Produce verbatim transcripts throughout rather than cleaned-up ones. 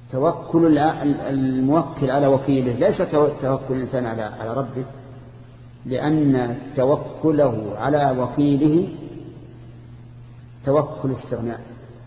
توكل الموكل على وكيله ليس توكل الإنسان على على ربه، لأن توكله على وكيله توكل استغناء،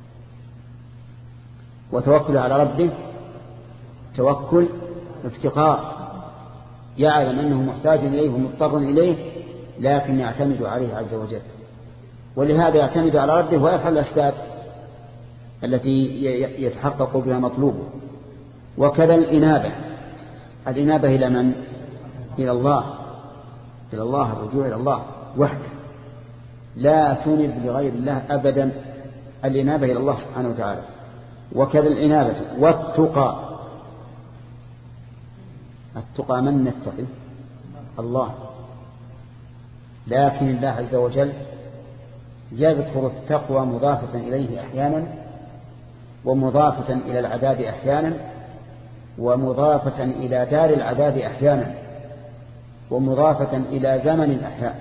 وتوكل على ربه توكل افتقار، يعلم أنه محتاج إليه ومضطر إليه لكن يعتمد عليه عز وجل، ولهذا يعتمد على ربه ويفعل الأسباب التي يتحقق بها مطلوبه. وكذا الإنابة، الإنابة إلى من؟ إلى الله، إلى الله، الرجوع إلى الله وحده، لا تنب لغير الله أبدا، الإنابة إلى الله سبحانه وتعالى. وكذا الإنابة والتقى، التقى من نتقي؟ الله، لكن الله عز وجل يذكر التقوى مضافة إليه أحيانا، ومضافة إلى العذاب أحيانا، ومضافة إلى دار العذاب أحيانا، ومضافة إلى زمن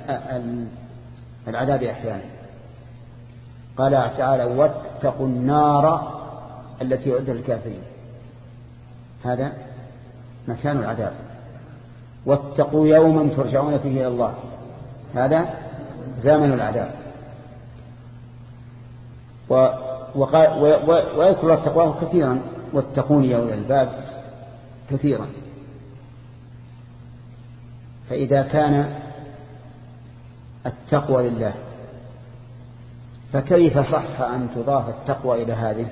العذاب أحيانا. قال تعالى واتقوا النار التي أعدت للكافرين، هذا مكان العذاب. واتقوا يوما ترجعون فيه إلى الله، هذا زمن العذاب. ويذكر التقوى كثيرا، واتقون يا أولي الألباب كثيرا. فإذا كان التقوى لله فكيف صح أن تضاف التقوى إلى هذه؟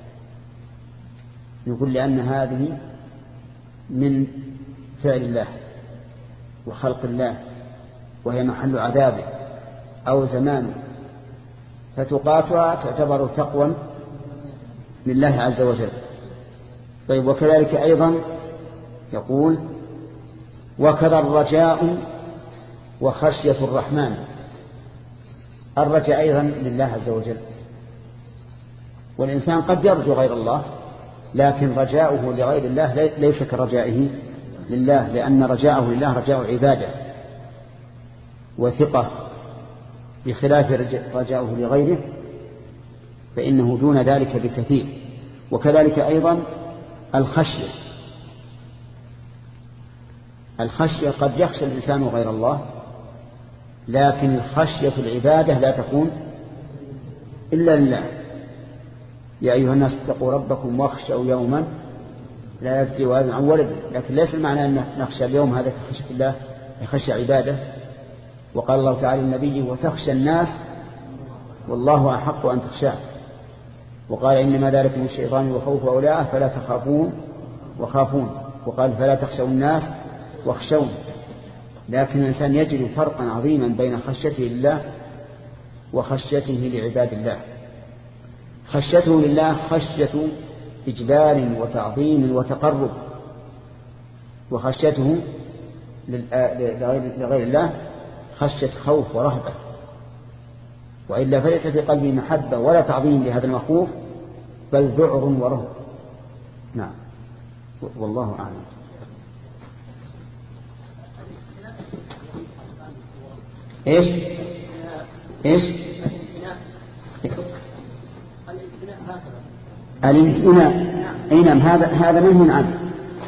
يقول لأن هذه من فعل الله وخلق الله، وهي محل عذابه أو زمانه، فتقاتها تعتبر تقوى لله عز وجل. طيب، وكذلك أيضا يقول وكذا الرجاء وخشية الرحمن، الرجاء أيضا لله عز وجل، والإنسان قد يرجو غير الله، لكن رجاؤه لغير الله ليس كرجائه لله، لأن رجاءه لله رجاء عبادة وثقة، بخلاف رجاؤه لغيره فإنه دون ذلك بكثير. وكذلك أيضا الخشية، الخشية قد يخشى الإنسان غير الله، لكن الخشية في العبادة لا تكون إلا لله. يا أيها الناس اتقوا ربكم واخشوا يوما لا يجزي والد عن ولده، لكن ليس المعنى أن نخشى اليوم هذا كخشية الله، يخشى عباده. وقال الله تعالى للنبي وتخشى الناس والله أحق أن تخشاه، وقال إنما ذلك من الشيطان وخوف أولئه فلا تخافون وخافون، وقال فلا تخشوا الناس واخشون. لكن الإنسان يجد فرقا عظيما بين خشيته لله وخشيته لعباد الله. خشيته لله خشية إجلال وتعظيم وتقرب، وخشيته لغير الله خشية خوف ورهبة، وإلا فليس في قلبي محبة ولا تعظيم لهذا المخوف، بل ذعر ورهب. نعم، والله أعلم. إيش إيش الانتماء؟ أي نعم، هذا هذا منهي عنه.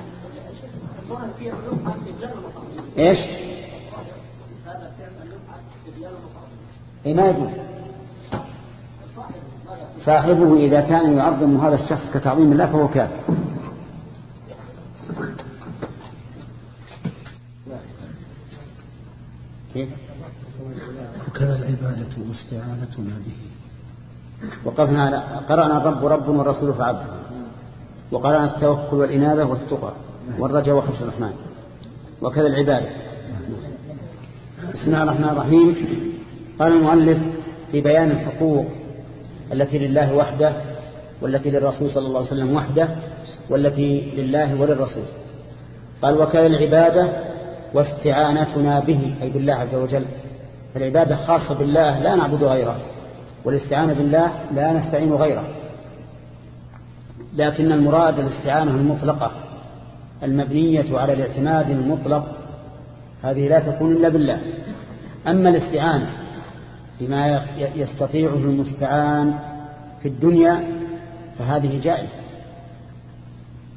إيش إيه ما يجوز. صاحبه إذا كان يعظم هذا الشخص كتعظيم الله فهو كافر. كيف؟ وكذا العبادة واستعانتنا به. وقفنا على قرأنا الرب رب والرسول فعبد، وقرأنا التوكل والإنابة والتقى والرجاء وخشية الرحمن، وكذا العبادة. بسم الله الرحمن الرحيم. قال المؤلف في بيان الحقوق التي لله وحده، والتي للرسول صلى الله عليه وسلم وحده، والتي لله وللرسول. قال وكذا العبادة واستعانتنا به، أي بالله عز وجل. العبادة خاصة بالله لا نعبد غيره، والاستعانة بالله لا نستعين غيره. لكن المراد الاستعانة المطلقة المبنية على الاعتماد المطلق، هذه لا تكون إلا بالله. أما الاستعانة بما يستطيعه المستعان في الدنيا فهذه جائزة،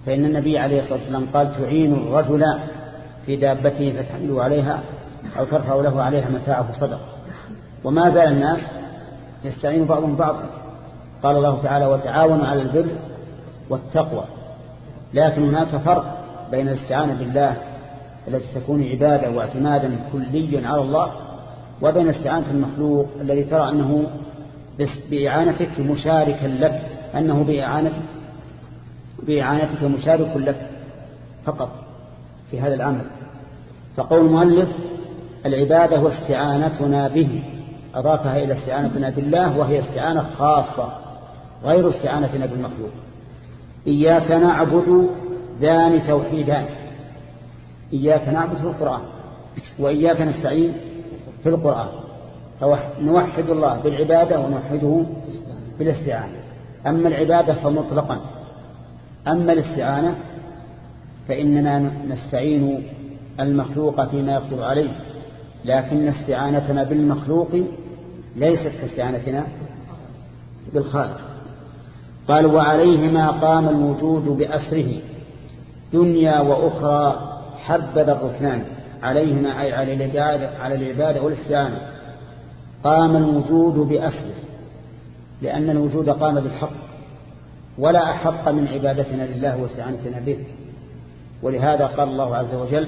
فإن النبي عليه الصلاة والسلام قال تعين الرجل في دابته فتحمله عليها أو ترفع له عليها متاعه صدقة. وما زال الناس يستعين بعضهم بعضا. قال الله تعالى وتعاونوا على البر والتقوى. لكن هناك فرق بين الاستعانة بالله التي تكون عبادة واعتمادا كليا على الله وبين استعانة المخلوق الذي ترى أنه بإعانتك مشاركا لك أنه بإعانتك, بإعانتك مشارك لك فقط في هذا العمل. فقول المؤلف العبادة واستعانتنا به أضافها إلى استعانتنا بالله وهي استعانة خاصة غير استعانتنا بالمخلوق. إياك نعبد ذان توحيدان. إياك نعبد في القرآن وإياك نستعين في القرآن. نوحد الله بالعبادة ونوحده بالاستعانة. أما العبادة فمطلقا. أما الاستعانة فإننا نستعين المخلوق فيما يقدر عليه، لكن استعانتنا بالمخلوق ليست كاستعانتنا بالخالق. قال وعليهما قام الوجود بأسره دنيا وأخرى حبذا الركنان. عليهما أي على العبادة, على العبادة والاستعانة قام الوجود بأسره، لأن الوجود قام بالحق ولا أحق من عبادتنا لله واستعانتنا به. ولهذا قال الله عز وجل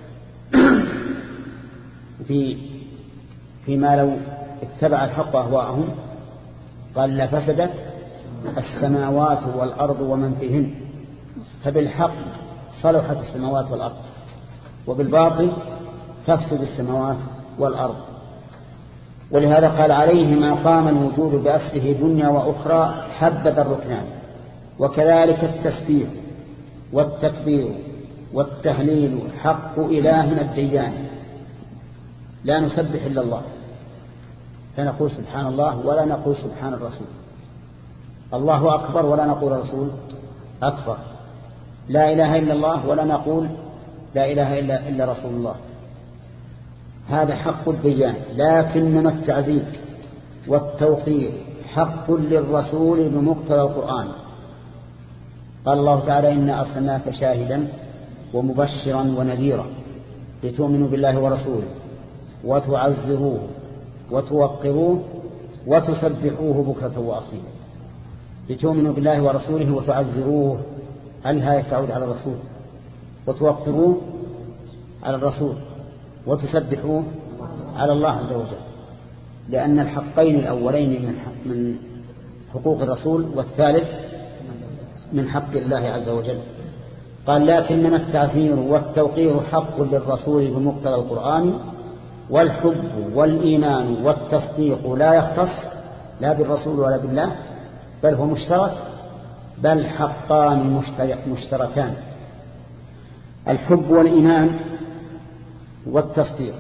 في فيما لو اتبع الحق أهواءهم قال لفسدت السماوات والأرض ومن فيهن. فبالحق صلحت السماوات والأرض وبالباطل تفسد السماوات والأرض. ولهذا قال عليهما قام الوجود بأسره دنيا وأخرى حبذا الركنان. وكذلك التسبيح والتكبير والتهليل حق إلهنا الديان. لا نسبح إلا الله، فنقول سبحان الله ولا نقول سبحان الرسول. الله أكبر ولا نقول الرسول أكبر. لا إله إلا الله ولا نقول لا إله إلا, إلا رسول الله. هذا حق الديان. لكنما التعزيز والتوقير حق للرسول بمقتضى القرآن. قال الله تعالى إنا أرسلناك شاهدا ومبشرا ونذيرا لتؤمنوا بالله ورسوله وتعزروه وتوقروه وتسبحوه بكرة وأصيلا. لتؤمنوا بالله ورسوله وتعزروه، هل هي تعود على الرسول؟ وتوقروه على الرسول وتسبحوه على الله عز وجل، لأن الحقين الأولين من من حقوق الرسول والثالث من حق الله عز وجل. قال لكنما التعزير والتوقير حق للرسول بمقتضى القرآن، والحب والإيمان والتصديق لا يختص لا بالرسول ولا بالله، بل هو مشترك، بل حقان مشتركان. الحب والإيمان والتصديق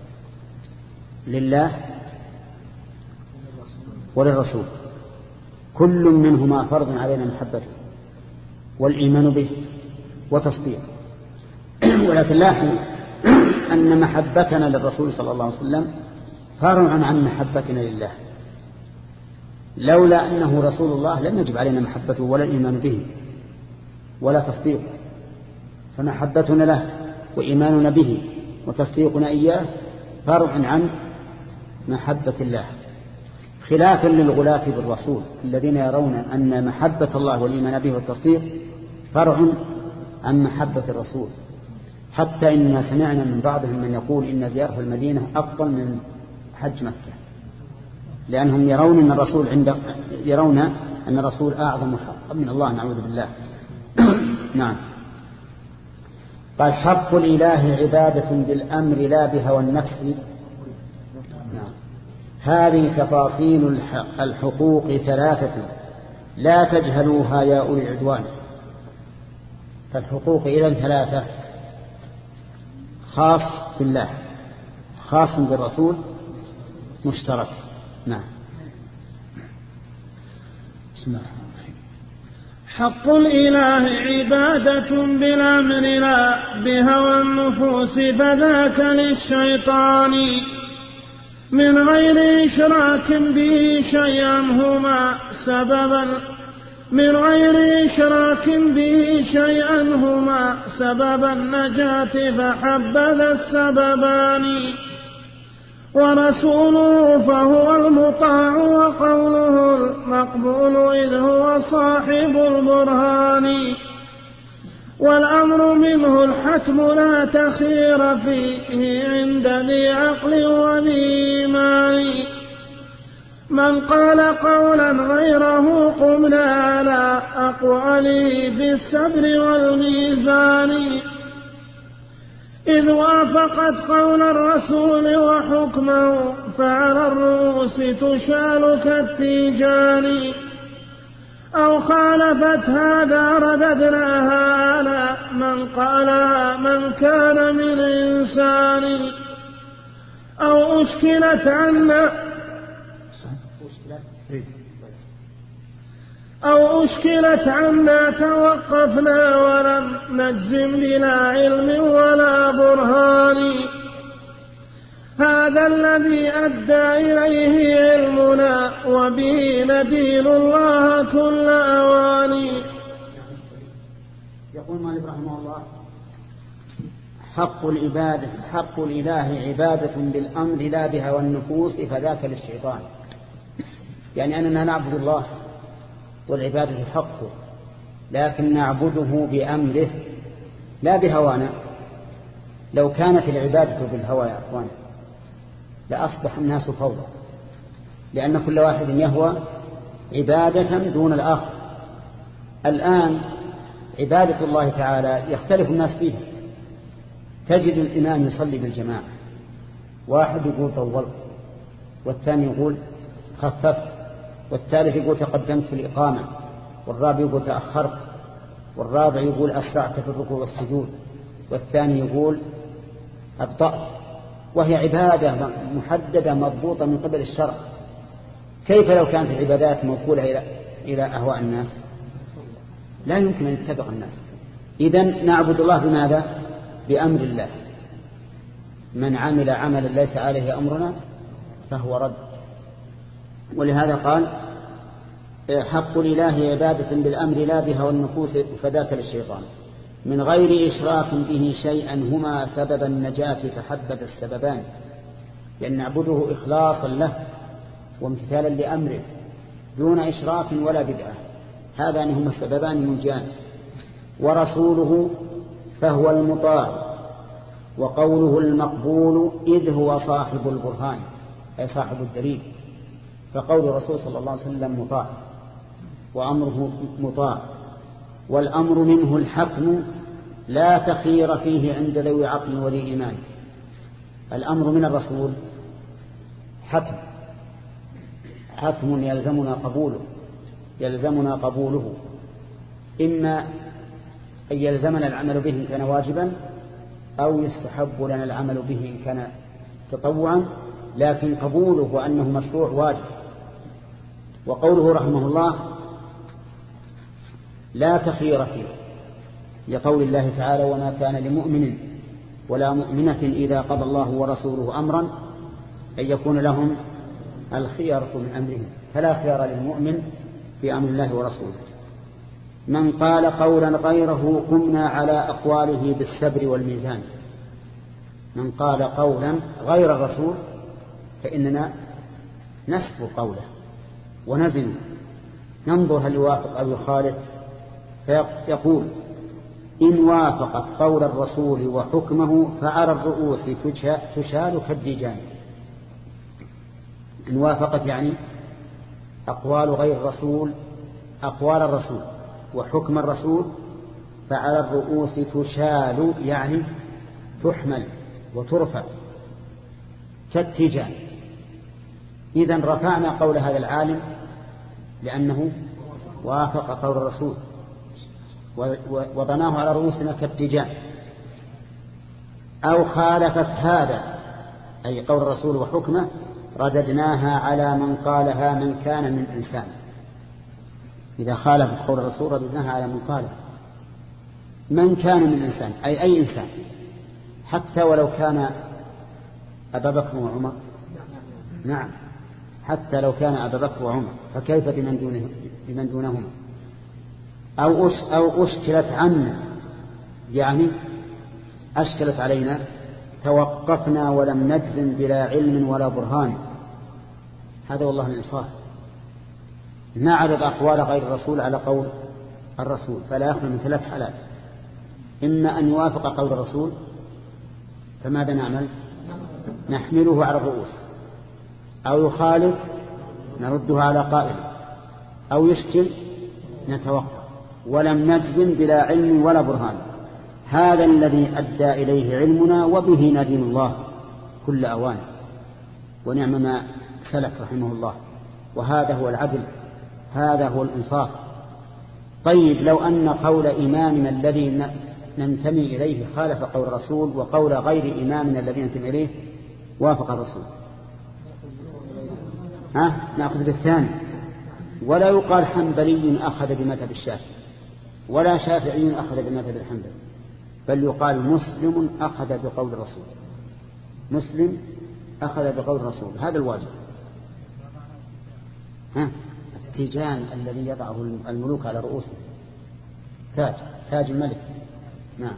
لله وللرسول، كل منهما فرض علينا محبته والإيمان به وتصديق. ولكن لاحظوا أن محبتنا للرسول صلى الله عليه وسلم فرع عن محبتنا لله. لولا أنه رسول الله لم يجب علينا محبته ولا الإيمان به ولا تصديقه. فمحبتنا له وإيماننا به وتصديقنا إياه فرع عن محبة الله، خلافا للغلاة بالرسول الذين يرون أن محبة الله والإيمان به والتصديق فرع عن محبة الرسول. حتى إننا سمعنا من بعضهم من يقول إن زيارة المدينة أفضل من حج مكة، لأنهم يرون أن الرسول عند يرون أن الرسول أعظم حقا من الله، نعوذ بالله. نعم. قال حق الإله عبادة بالأمر لا بهوى النفس. نعم. هذه تفاصيل الحقوق ثلاثة لا تجهلوها يا أولي العدوان. فالحقوق إذن ثلاثة: خاص بالله، خاص بالرسول، مشترك. نعم. بسم الله. حق الإله عبادة بالأمر لا بهوى النفوس، فذاك للشيطان من غير إشراك به شيئا هما سببا من غير إشراك به شيئا هما سبب النجاة فحبذا السببان. ورسوله فهو المطاع وقوله المقبول إذ هو صاحب البرهان. والأمر منه الحتم لا تخير فيه عند ذي عقل وذي إيمان. من قال قولا غيره قمنا على أقواله بالصبر والميزان. إذ وافقت قول الرسول وحكمه فعلى الرؤوس تشال كالتيجان. أو خالفت هذا رددناها على من قالها من كان من إنسان. أو أشكلت عنا أو أشكلت عنا توقفنا ولم نجزم بلا علم ولا برهان. هذا الذي أدى إليه علمنا وبه ندين الله كل أواني. يقول مالك رحمه الله: حق العبادة حق الإله عبادة بالأمر لا بهوى النفوس فذاك للشيطان. يعني أننا نعبد الله والعبادة حقه، لكن نعبده بأمره لا بهوانا. لو كانت العبادة بالهوى يا أخوان لأصبح الناس فوضى، لأن كل واحد يهوى عبادة دون الآخر. الآن عبادة الله تعالى يختلف الناس فيها. تجد الإمام يصلي بالجماعة، واحد يقول طولت، والثاني يقول خففت، والثالث يقول تقدمت في الإقامة، والرابع يقول تأخرت، والرابع يقول أسرعت في الركوع والسجود، والثاني يقول أبطأت، وهي عبادة محددة مضبوطة من قبل الشرع. كيف لو كانت العبادات موكولة إلى إلى أهواء الناس؟ لا يمكن أن يتبع الناس. إذن نعبد الله بماذا؟ بأمر الله. من عمل عملا ليس عليه أمرنا فهو رد. ولهذا قال: حق الإله عبادة بالأمر لا بهوى النفوس فذاك للشيطان. من غير إشراك به شيئا هما سبب النجاة فحبذ السببان. لأن نعبده إخلاصا له وامتثالا لأمره دون إشراك ولا بدعة، هذان هما السببان المنجان. ورسوله فهو المطاع وقوله المقبول إذ هو صاحب البرهان، أي صاحب الدليل. فقول الرسول صلى الله عليه وسلم مطاع وأمره مطاع. والأمر منه الحتم لا تخير فيه عند ذوي عقل وذي إيمان. الأمر من الرسول حتم، حتم يلزمنا قبوله يلزمنا قبوله إما أن يلزمنا العمل به إن كان واجبا، أو يستحب لنا العمل به إن كان تطوعا، لكن قبوله وأنه مشروع واجب. وقوله رحمه الله لا تخير فيه، لقول الله تعالى: وما كان لمؤمن ولا مؤمنة إذا قضى الله ورسوله أمرا أن يكون لهم الخيرة من أمرهم. فلا خيار للمؤمن في أمر الله ورسوله. من قال قولا غيره قمنا على أقواله بالصبر والميزان. من قال قولا غير الرسول فإننا نسب قوله ونزن، ننظر هل يوافق أو يخالف. فيقول: إن وافقت قول الرسول وحكمه فعلى الرؤوس تشال كالديجان. إن وافقت يعني أقوال غير الرسول أقوال الرسول وحكم الرسول، فعلى الرؤوس تشال يعني تحمل وترفع كالتيجان. إذن رفعنا قول هذا العالم لأنه وافق قول الرسول، وضناه على رؤوسنا كالتيجان. أو خالفت هذا أي قول الرسول وحكمه رددناها على من قالها من كان من إنسان. إذا خالفت قول الرسول رددناها على من قالها من كان من إنسان، أي أي إنسان، حتى ولو كان أبا بكر وعمر. نعم، حتى لو كان أبا بكر وعمر، فكيف بمن دونه بمن دونهما؟ أو أو أشكلت عنا، يعني أشكلت علينا توقفنا ولم نجزم بلا علم ولا برهان. هذا والله الإنصاف. نعرض أقوال غير الرسول على قول الرسول، فلا يخلو من ثلاث حالات: إما أن يوافق قول الرسول فماذا نعمل؟ نحمله على الرؤوس، أو يخالف نرده على قائل، أو يشكل نتوقف ولم نجزم بلا علم ولا برهان. هذا الذي أدى إليه علمنا، وبه ندين الله كل أوان، ونعم ما سلف رحمه الله. وهذا هو العدل، هذا هو الإنصاف. طيب لو أن قول إمامنا الذي ننتمي إليه خالف قول الرسول، وقول غير إمامنا الذي ننتمي إليه وافق الرسول، ها نأخذ بالثاني. ولا يقال حنبلي أخذ بمذهب الشافعي، ولا شافعي أخذ بمذهب الحنبلي، بل يقال مسلم أخذ بقول الرسول، مسلم أخذ بقول الرسول. هذا الواجب. ها التيجان الذي يضعه الملوك على رؤوسهم، تاج تاج الملك. نعم.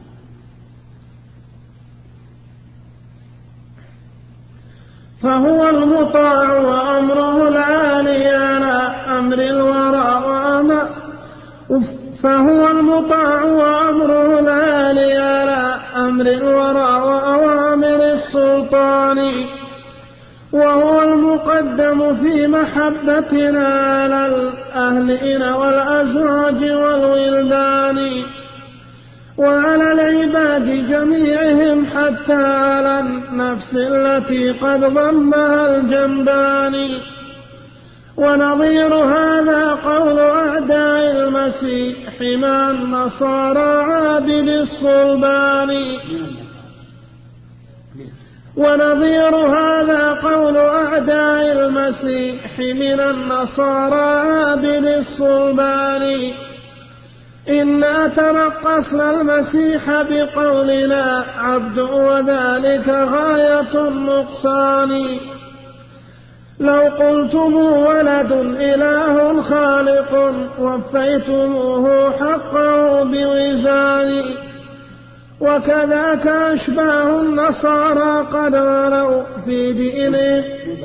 فهو المطاع وأمره العالي على أمر الورى وأمر فهو المطاع وأمره العالي على أمر الورى وأوامر السلطان، وهو المقدم في محبتنا على الأهلين والأزواج والولدان، وعلى العباد جميعهم حتى على النفس التي قد ضمها الجنبان. ونظير هذا قول أعداء المسيح مع النصارى عابد الصلبان. ونظير هذا قول أعداء المسيح من النصارى عابد الصلبان. إنا ترقصنا المسيح بقولنا عبد، وذلك غاية النقصان. لو قلتم ولد إله خالق وفيتموه حقه بوزان. وكذاك أشباه النصارى قد غلوا في دينه.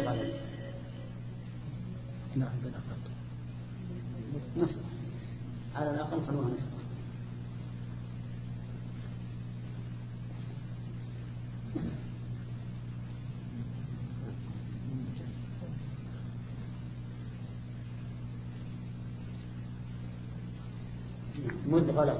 على الأقل خلوها نسبة. مد غلط.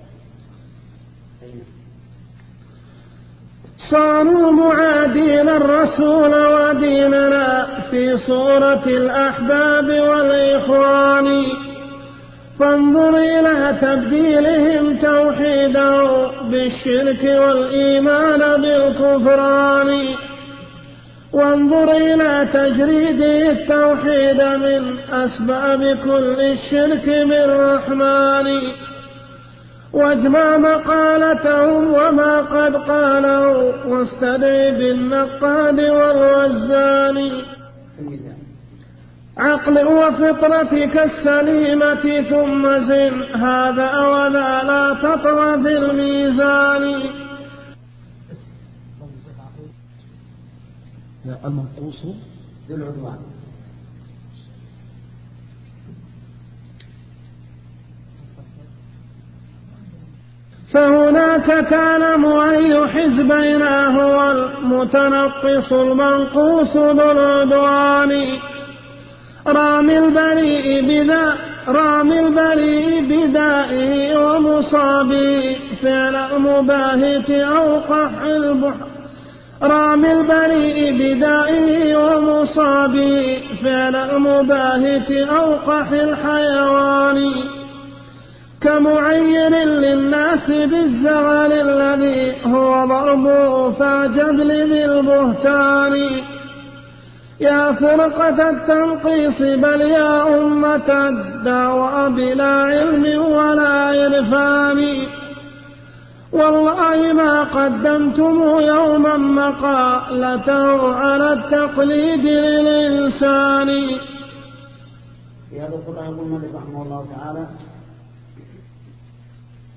صاروا معادين الرسول وديننا في صورة الأحباب والإخوان. فانظر إلى تبديلهم توحيده بالشرك والإيمان بالكفران. وانظر إلى تجريده التوحيد من أسباب كل الشرك بالرحمن. واجمع مقالتهم وما قد قاله، واستدعي بالنقاد والوزان. عقل وفطرتك السليمة ثم زن هذا وذا لا تطغى في الميزان. المنقوص ذو العدوان. فهناك تعلم أي حزبين هو المتنقص المنقوص ذو العدوان. رامي البريء بذا رامي البريء بدائه ومصابه فعل مباهت أوقح البحر. رامي البريء بدائه ومصابه فعل مباهت أوقح الحيوان. كمعين للناس بالزغل الذي هو ضربه فاجب لذي البهتان. يا فرقة التنقيص بل يا أمة الدعوى بلا علم ولا عرفان. والله ما قدمتم يوما مقالته على التقليد للإنسان. في هذا القرآن يقول النبي رحمه الله تعالى: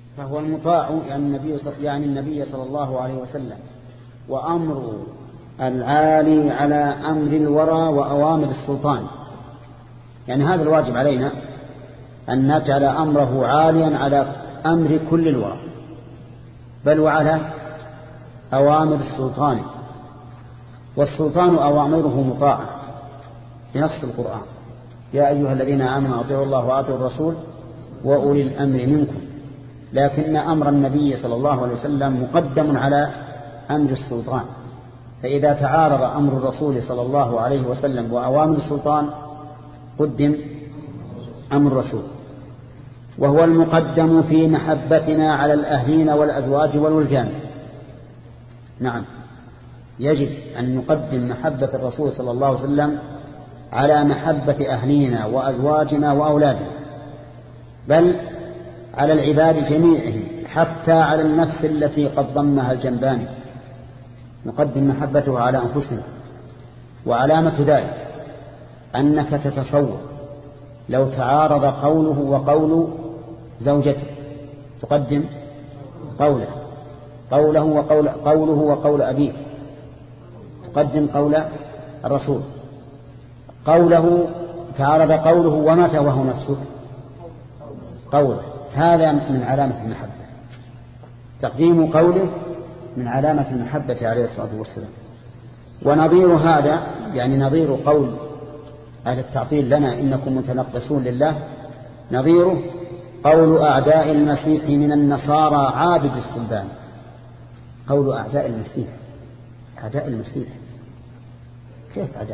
فهو المطاع يعني النبي, يعني النبي صلى الله عليه وسلم، وأمر العالي على أمر الورى وأوامر السلطان. يعني هذا الواجب علينا أن نجعل أمره عاليا على أمر كل الورى، بل وعلى أوامر السلطان. والسلطان أوامره مطاعة بنص القرآن: يا أيها الذين آمنوا أطيعوا الله وأطيعوا الرسول وأولي الأمر منكم. لكن أمر النبي صلى الله عليه وسلم مقدم على أمر السلطان، فإذا تعارض أمر الرسول صلى الله عليه وسلم وأوامر السلطان قدم أمر الرسول. وهو المقدم في محبتنا على الأهلين والأزواج والولدان. نعم، يجب أن نقدم محبة الرسول صلى الله عليه وسلم على محبة أهلينا وأزواجنا وأولادنا، بل على العباد جميعهم، حتى على النفس التي قد ضمها الجنبان نقدم محبته على أنفسنا. وعلامة ذلك أنك تتصور لو تعارض قوله وقول زوجته تقدم قوله قوله وقول قوله وقول أبيه تقدم قول الرسول. قوله تعارض قوله ومتى وهو نفسه قوله، هذا من علامة المحبة. تقديم قوله من علامة المحبة عليه الصلاة والسلام. ونظير هذا يعني نظير قول أهل التعطيل لنا إنكم متنقصون لله، نظيره قول أعداء المسيح من النصارى عابد الصلبان. قول أعداء المسيح، أعداء المسيح كيف أعداء؟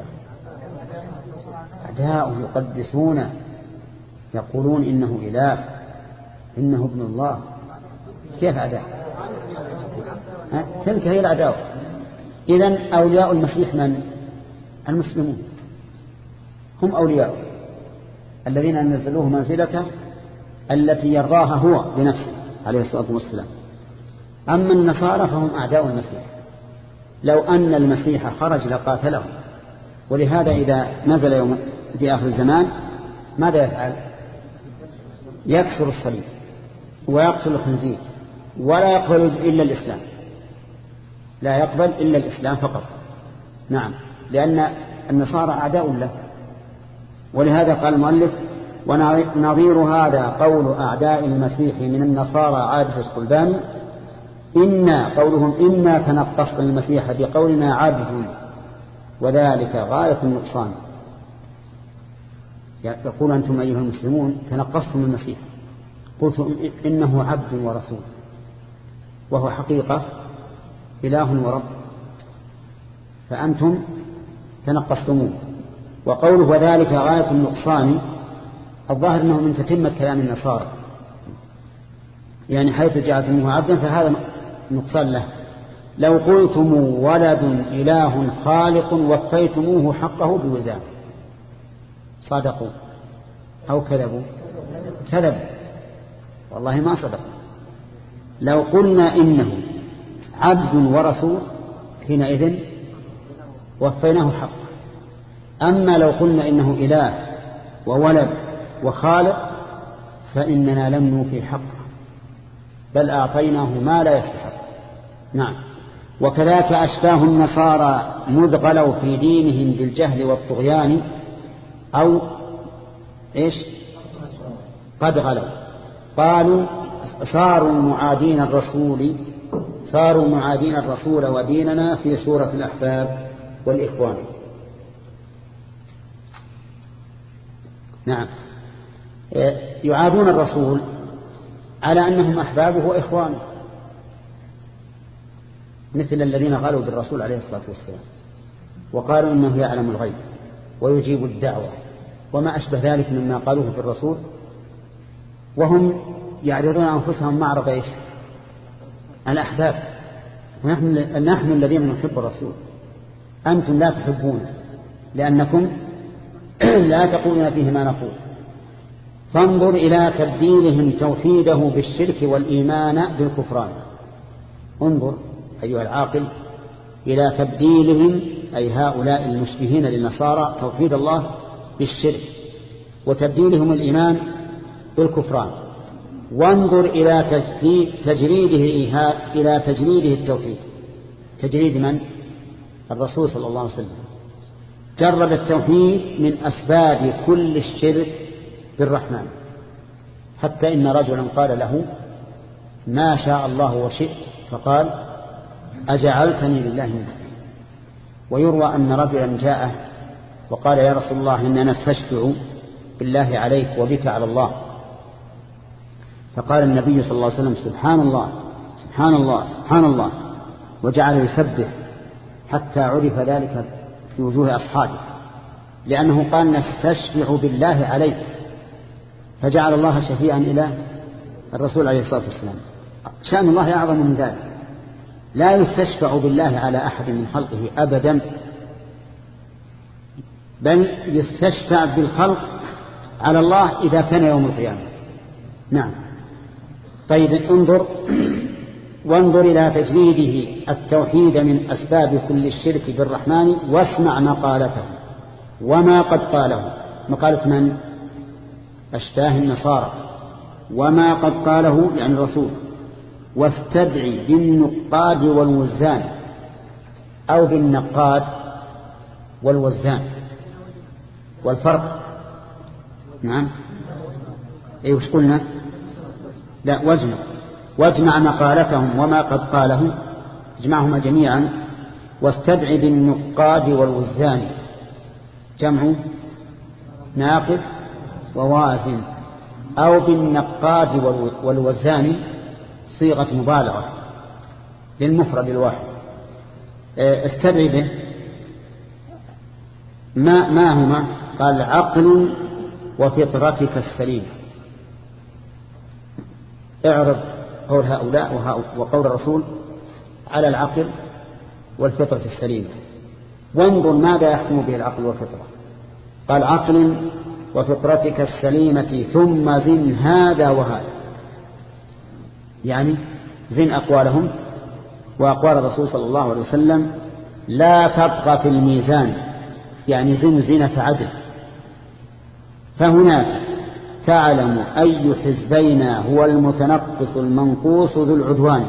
أعداء يقدسون، يقولون إنه إله، إنه ابن الله. كيف أعداء؟ تلك هي الأعداء. إذن أولياء المسيح من؟ المسلمون هم أولياء الذين نزلوه منزلته التي يرضاها هو بنفسه عليه الصلاة والسلام. أما النصارى فهم أعداء المسيح، لو أن المسيح خرج لقاتلهم. ولهذا إذا نزل يوم في آخر الزمان ماذا يفعل؟ يكسر الصليب ويقتل الخنزير، ولا يقبل إلا الإسلام، لا يقبل إلا الإسلام فقط. نعم، لأن النصارى أعداء له. ولهذا قال المؤلف: ونظير هذا قول أعداء المسيح من النصارى عابس الصلبان، إنا قولهم إنا تنقصنا المسيح بقولنا عابدون، وذلك غاية النقصان. يقول أنتم أيها المسلمون تنقصتم المسيح، قلتم إنه عبد ورسول، وهو حقيقة إله ورب، فأنتم تنقصتموه. وقوله وذلك غاية النقصان الظاهر أنه من تتمة كلام النصارى، يعني حيث جعلتموه عبدا فهذا نقصان له. لو قلتم ولد إله خالق وفيتموه حقه بوزان، صدقوا أو كذبوا؟ كذب، والله ما صدقوا. لو قلنا إنه عبد ورسول حينئذ وفيناه حقه. أما لو قلنا إنه إله وولد وخالق فإننا لم نوفي حقه، بل أعطيناه ما لا يستحق. نعم. وكذلك أشباه النصارى مذ غلوا في دينهم بالجهل والطغيان، أو إيش قد غلوا، قالوا صاروا معادين الرسول صاروا معادين الرسول وديننا في سورة الأحباب والإخوان. نعم، يعادون الرسول على أنهم أحبابه وإخوانه، مثل الذين قالوا بالرسول عليه الصلاة والسلام وقالوا إنه يعلم الغيب ويجيب الدعوة وما أشبه ذلك مما قالوه في الرسول، وهم يعرضون أنفسهم معرض إيش؟ الأحباب. ونحن نحن الذين نحب الرسول، أنتم لا تحبون لأنكم لا تقولون فيه ما نقول. فانظر إلى تبديلهم توحيده بالشرك والإيمان بالكفران. انظر أيها العاقل إلى تبديلهم، أي هؤلاء المشبهين للنصارى، توحيد الله بالشرك، وتبديلهم الإيمان بالكفران. وانظر إلى تجريده إلى تجريده التوحيد. تجريد من؟ الرسول صلى الله عليه وسلم جرد التوحيد من أسباب كل الشرك بالرحمن، حتى إن رجلا قال له ما شاء الله وشئت، فقال أجعلتني لله منه. ويروى أن رجلا جاءه وقال يا رسول الله إننا نستشفع بالله عليك وبك على الله، فقال النبي صلى الله عليه وسلم سبحان الله سبحان الله سبحان الله، وجعل يسبح حتى عرف ذلك في وجوه أصحابه، لأنه قال نستشفع بالله عليك، فجعل الله شفيعا إلى الرسول عليه الصلاة والسلام. شأن الله أعظم من ذلك، لا يستشفع بالله على أحد من خلقه أبدا، بل يستشفع بالخلق على الله إذا كان يوم القيامة. نعم. طيب انظر وانظر إلى تجريده التوحيد من أسباب كل الشرك بالرحمن، واسمع مقالته وما قد قاله. مقالة من؟ أشباه النصارى. وما قد قاله يعني الرسول. واستدعي بالنقاد والوزان، أو بالنقاد والوزان، والفرق. نعم. اي وش قلنا؟ لا واجمع واجمع مقالتهم وما قد قاله، اجمعهما جميعا. واستدعي بالنقاد والوزان، جمع ناقد ووازن، أو بالنقاد والوزان صيغة مبالغة للمفرد الواحد. استدعي به ما, ما هما؟ قال عقل وفطرتك السليمة. اعرض قول هؤلاء وقول الرسول على العقل والفطرة السليمة، وانظر ماذا يحكم به العقل والفطرة. قال عقل وفطرتك السليمة ثم زن هذا وهذا، يعني زن أقوالهم وأقوال الرسول صلى الله عليه وسلم، لا تبغى في الميزان، يعني زن زنة عدل. فهناك تعلم أي حزبين هو المتنقص المنقوص ذو العدوان.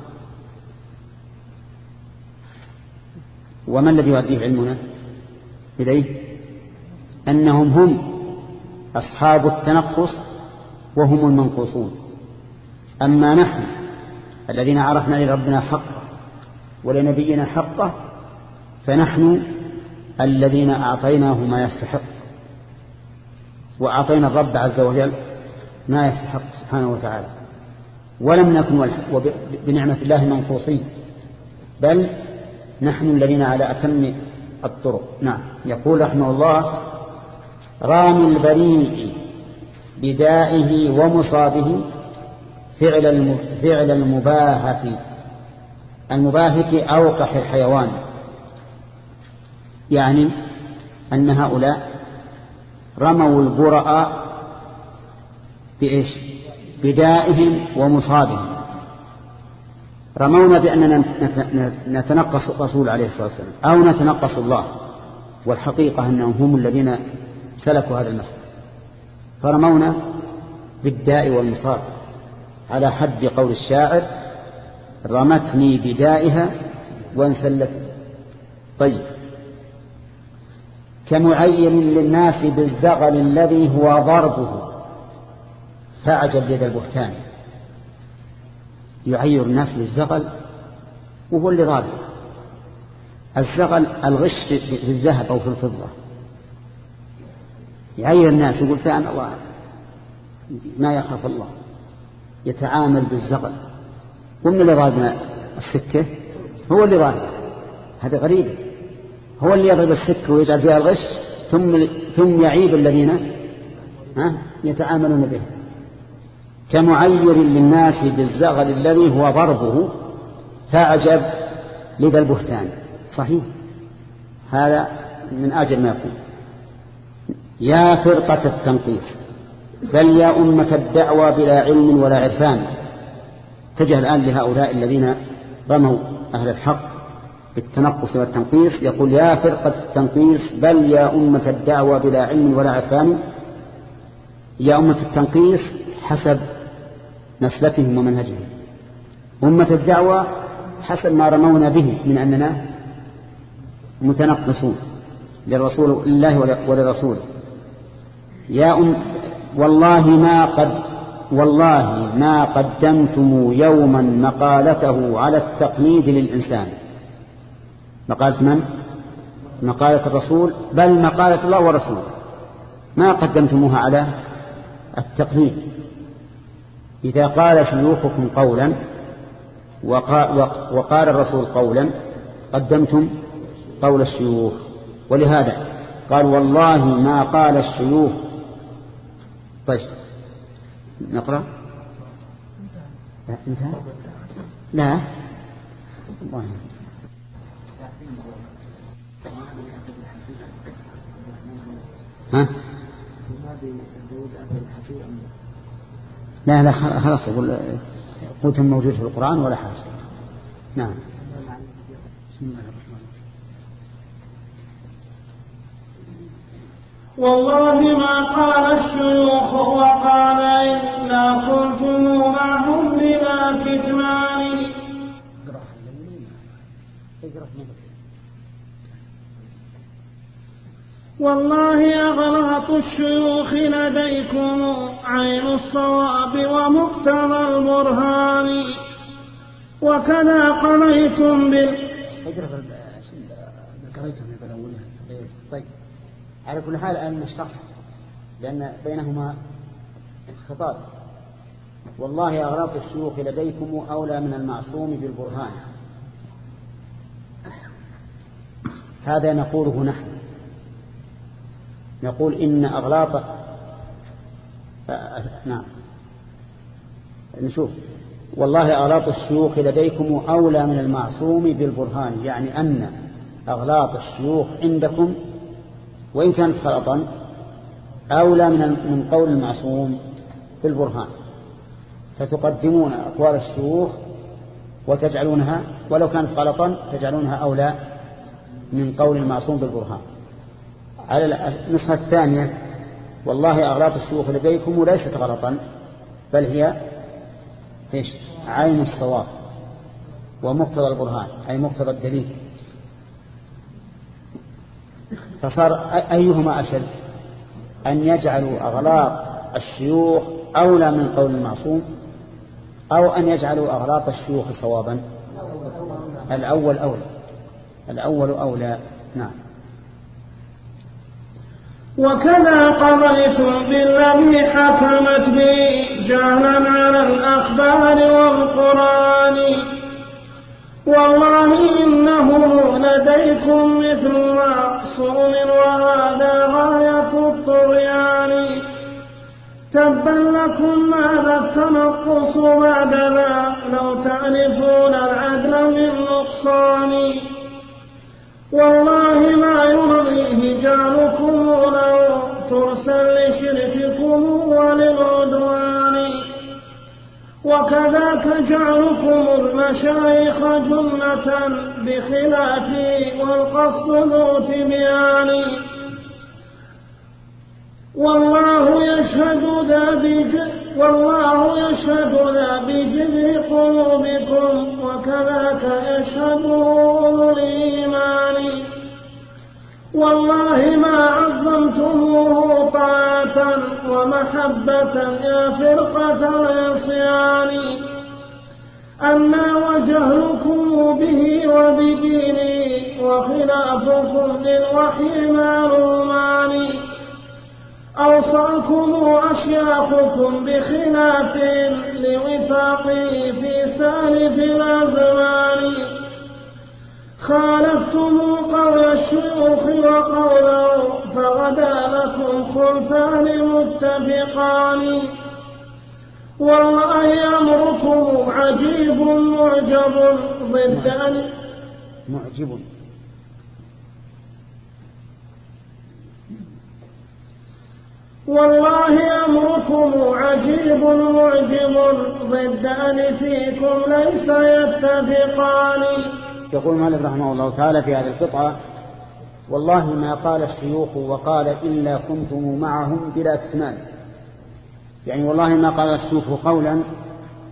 وما الذي يؤديه علمنا إليه؟ أنهم هم أصحاب التنقص وهم المنقوصون. أما نحن الذين عرفنا لربنا حقه ولنبينا حقه، فنحن الذين أعطيناه ما يستحق، وأعطينا الرب عز وجل ما يستحق سبحانه وتعالى، ولم نكن بنعمة الله منقوصين، بل نحن الذين على أتم الطرق. نعم. يقول رحمه الله رامي البريء بدائه ومصابه فعل فعل المباهة المباهة أوقح الحيوان، يعني أن هؤلاء رموا البرأ بإيش؟ بدائهم ومصابهم. رمونا بأننا نتنقص الرسول عليه الصلاة والسلام أو نتنقص الله، والحقيقة أنهم هم الذين سلكوا هذا المسلك، فرمونا بالداء والمصاب، على حد قول الشاعر رمتني بدائها وانسلت. طيب. كمعين للناس بالزغل الذي هو ضربه فأعجب يد البهتان. يعير الناس بالزغل وهو اللي ضارب. الزغل الغش في الذهب أو في الفضة، يعير الناس يقول فعلا الله ما يخاف الله، يتعامل بالزغل. ومن اللي ضاربنا السكة؟ هو اللي ضارب. هذا غريب، هو اللي يضرب السكة ويجعل فيها الغش، ثم ثم يعيب الذين ها يتعاملون به. كمعير للناس بالزغل الذي هو ضربه فأعجب لذا البهتان. صحيح، هذا من أعجب ما يكون. يا فرقة التنقيص بل يا أمة الدعوة بلا علم ولا عرفان. اتجه الآن لهؤلاء الذين رموا أهل الحق بالتنقص والتنقيص، يقول يا فرقة التنقيص بل يا أمة الدعوة بلا علم ولا عرفان. يا أمة التنقيص حسب مسلكهم ومنهجهم. أمة الدعوة حسب ما رمونا به من أننا متنقصون للرسول الله وللرسول. يا أم والله ما قد والله ما قدمتم يوما مقالته على التقليد للإنسان. مقالة من؟ مقالة الرسول، بل مقالة الله ورسوله ما قدمتموها على التقليد. إذا قال شيوخكم قولا وقال الرسول قولا قدمتم قول الشيوخ. ولهذا قال والله ما قال الشيوخ. طيب نقرأ. لا انتهى. لا الله. ها لا لا خلاص يقول قلتم موجود في القرآن ولا حاجة. نعم. بسم الله الرحمن الرحيم. والله ما قال الشيوخ وقال إلا كنتم معهم بلا كتمان. والله أغلط الشيوخ لديكم عين الصواب ومقتضى البرهان وكذا قضيتم بال طيب على كل حال أن نشرح لأن بينهما خطاب. والله أغلط الشيوخ لديكم أولى من المعصوم بالبرهان. هذا نقوله نحن، نقول إن أغلاط نعم نشوف والله أغلاط الشيوخ لديكم أولى من المعصوم بالبرهان، يعني أن أغلاط الشيوخ عندكم وإن كانت خلطا أولى من من قول المعصوم بالبرهان، فتقدمون أقوال الشيوخ وتجعلونها ولو كانت غلطا تجعلونها أولى من قول المعصوم بالبرهان. على النسخة الثانية والله أغلاط الشيوخ لديكم ليست غلطا بل هي إيش؟ عين الصواب ومقتضى البرهان أي مقتضى الدليل. فصار أيهما أشد أن يجعلوا أغلاط الشيوخ أولى من قول المعصوم أو أن يجعلوا أغلاط الشيوخ صوابا؟ الأول أولى الأول أولى. نعم. وكذا قضيتم بالذي حكمت به جهلا على الأخبار والقرآن والله إنه لديكم مثل معصوم وهذا غاية الطغيان تبا لكم ماذا التنقص بعد ذا لو تعرفون العدل من نقصان والله ما يرضيه جعلكم لو ترسل لشرككم وللعدوان وكذاك جعلكم المشايخ جنة بخلافه والقصد ذو تبيان والله يشهد ذا بجد والله يشهد ذا بجد قلوبكم وكذاك يشهد أولو الإيمان والله ما عظمتموه طاعة ومحبة يا فرقة العصيان أما وجهلكم به وبدينه وخلافكم للوحي معلومان أوصاكم أشياخكم بخلاف لوفاقه في سالف الأزمان خالفتم قول الشيوخ وقوله فغدا لكم خلفان متفقان والله أمركم عجيب معجب ضد معجب والله أمركم عجيب معجب ضد أن فيكم ليس يتفقان. يقول مالك رحمه الله تعالى في هذه القطعة والله ما قال الشيوخ وقال إلا كنتم معهم بلا كتمان، يعني والله ما قال الشيوخ قولا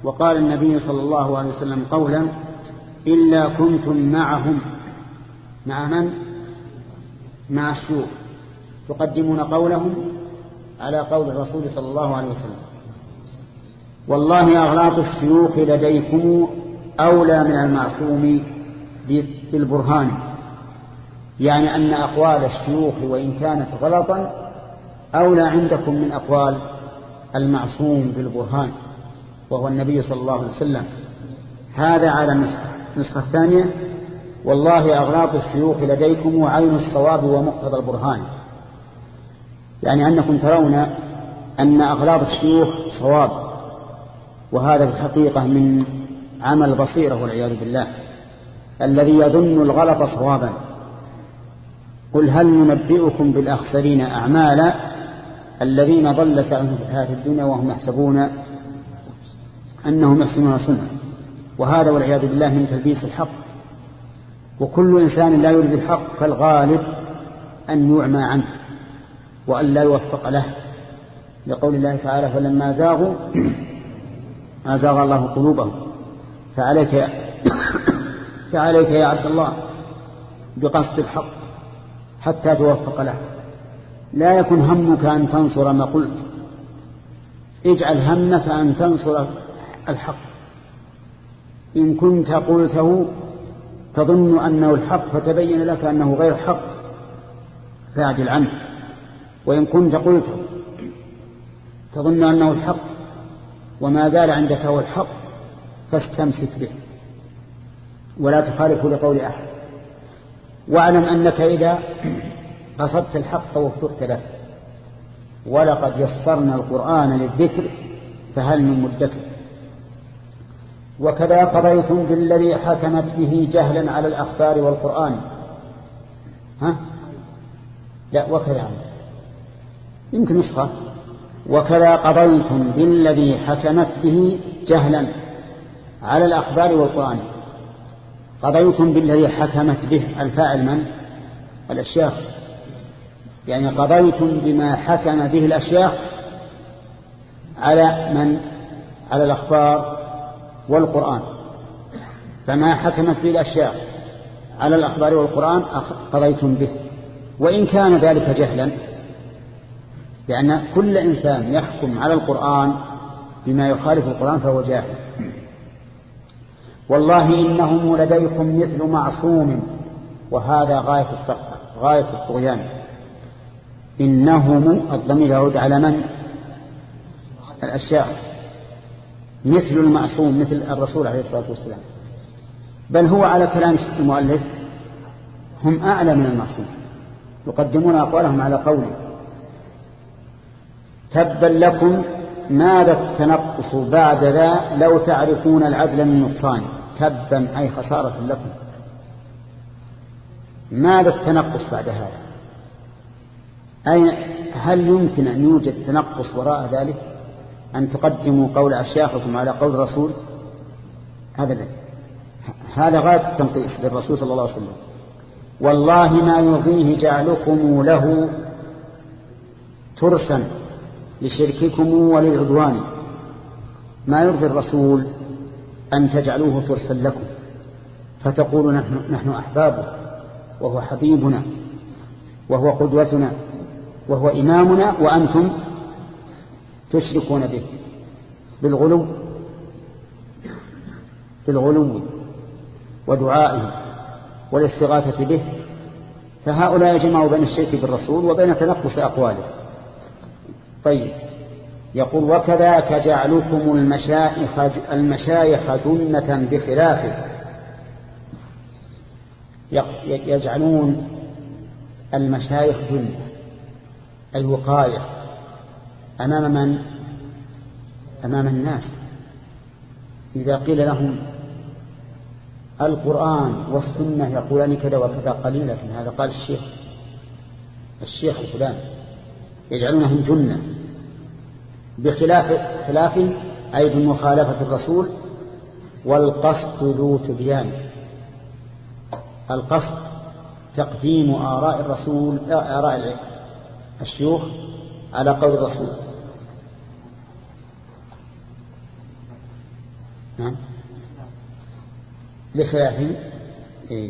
وقال النبي صلى الله عليه وسلم قولا إلا كنتم معهم. مع من؟ مع الشيوخ، تقدمون قولهم على قول الرسول صلى الله عليه وسلم. والله أغلاط الشيوخ لديكم أولى من المعصوم بالبرهان، يعني أن أقوال الشيوخ وإن كانت غلطا أولى عندكم من أقوال المعصوم بالبرهان وهو النبي صلى الله عليه وسلم. هذا على النسخة. النسخة الثانية والله أغلاط الشيوخ لديكم وعين الصواب ومقتضى البرهان، يعني أنكم ترون أن أغلاط الشيوخ صواب، وهذا بالحقيقة من عمل بصيرة والعياذ بالله، الذي يظن الغلط صوابا. قل هل ننبئكم بالأخسرين أعمالا الذين ضل سعيهم في الحياة الدنيا وهم يحسبون أنهم يحسنون صنعا. وهذا والعياذ بالله من تلبيس الحق، وكل إنسان لا يريد الحق فالغالب أن يعمى عنه وأن لا يوفق له، لقول الله تعالى فلما زاغوا أزاغ الله قلوبهم. فعليك يا فعليك يا عبد الله بقصد الحق حتى توفق له. لا يكن همك أن تنصر ما قلت، اجعل همك أن تنصر الحق. إن كنت قلته تظن أنه الحق فتبين لك أنه غير حق فاعدل عنه، وإن كنت قلته تظن أنه الحق وما زال عندك هو الحق فاستمسك به ولا تخالفه لقول أحد. واعلم أنك إذا قصدت الحق وفقت له، ولقد يسرنا القرآن للذكر فهل من مدكر. وكذا قضيتم بالذي حكمت به جهلا على الأخبار والقرآن. ها؟ لا وكذا عنه. يمكن نسخة وكذا قضيتم بالذي حكمت به جهلا على الأخبار والقرآن. قضيتم بالذي حكمت به، الفاعل من؟ الأشياخ، يعني قضيتم بما حكم به الأشياخ على من؟ على الأخبار والقرآن. فما حكمت به الأشياخ على الأخبار والقرآن قضيتم به، وإن كان ذلك جهلا، لأن كل إنسان يحكم على القرآن بما يخالف القرآن فهو جاهل. والله إنهم لديكم مثل معصوم، وهذا غاية غاية الطغيان. إنهم الضمير يعود على من؟ الأشياخ. مثل المعصوم مثل الرسول عليه الصلاة والسلام، بل هو على كلام المؤلف هم أعلى من المعصوم، يقدمون أقوالهم على قوله. تبا لكم ماذا التنقص بعد ذا لو تعرفون العدل من نقصان. تبا أي خسارة لكم. ماذا التنقص بعد هذا؟ أي هل يمكن أن يوجد تنقص وراء ذلك، أن تقدموا قول أشياخكم على قول الرسول؟ أبدا، هذا غاية التنقيص للرسول صلى الله عليه وسلم. والله ما يرضيه جعلكم له ترسا لشرككم وللعدوان. ما يرضي الرسول أن تجعلوه ترسا لكم فتقولوا نحن, نحن أحبابه وهو حبيبنا وهو قدوتنا وهو إمامنا، وأنتم تشركون به بالغلو بالغلو ودعائه والاستغاثة به. فهؤلاء يجمعوا بين الشرك بالرسول وبين تنقص أقواله. طيب، يقول وكذاك جعلكم المشايخ المشايخ جنة بخلافه. يجعلون المشايخ جنة، الوقاية أمام من؟ أمام الناس. إذا قيل لهم القرآن والسنة يقولان كذا وكذا قليلا، لكن هذا قال الشيخ الشيخ الفلان، يجعلونهم جنة بخلاف خلاف أي بمخالفة الرسول. والقصد ذو تبيان، القصد تقديم آراء الرسول آراء الشيوخ على قول الرسول. نعم لخلافه. إيه.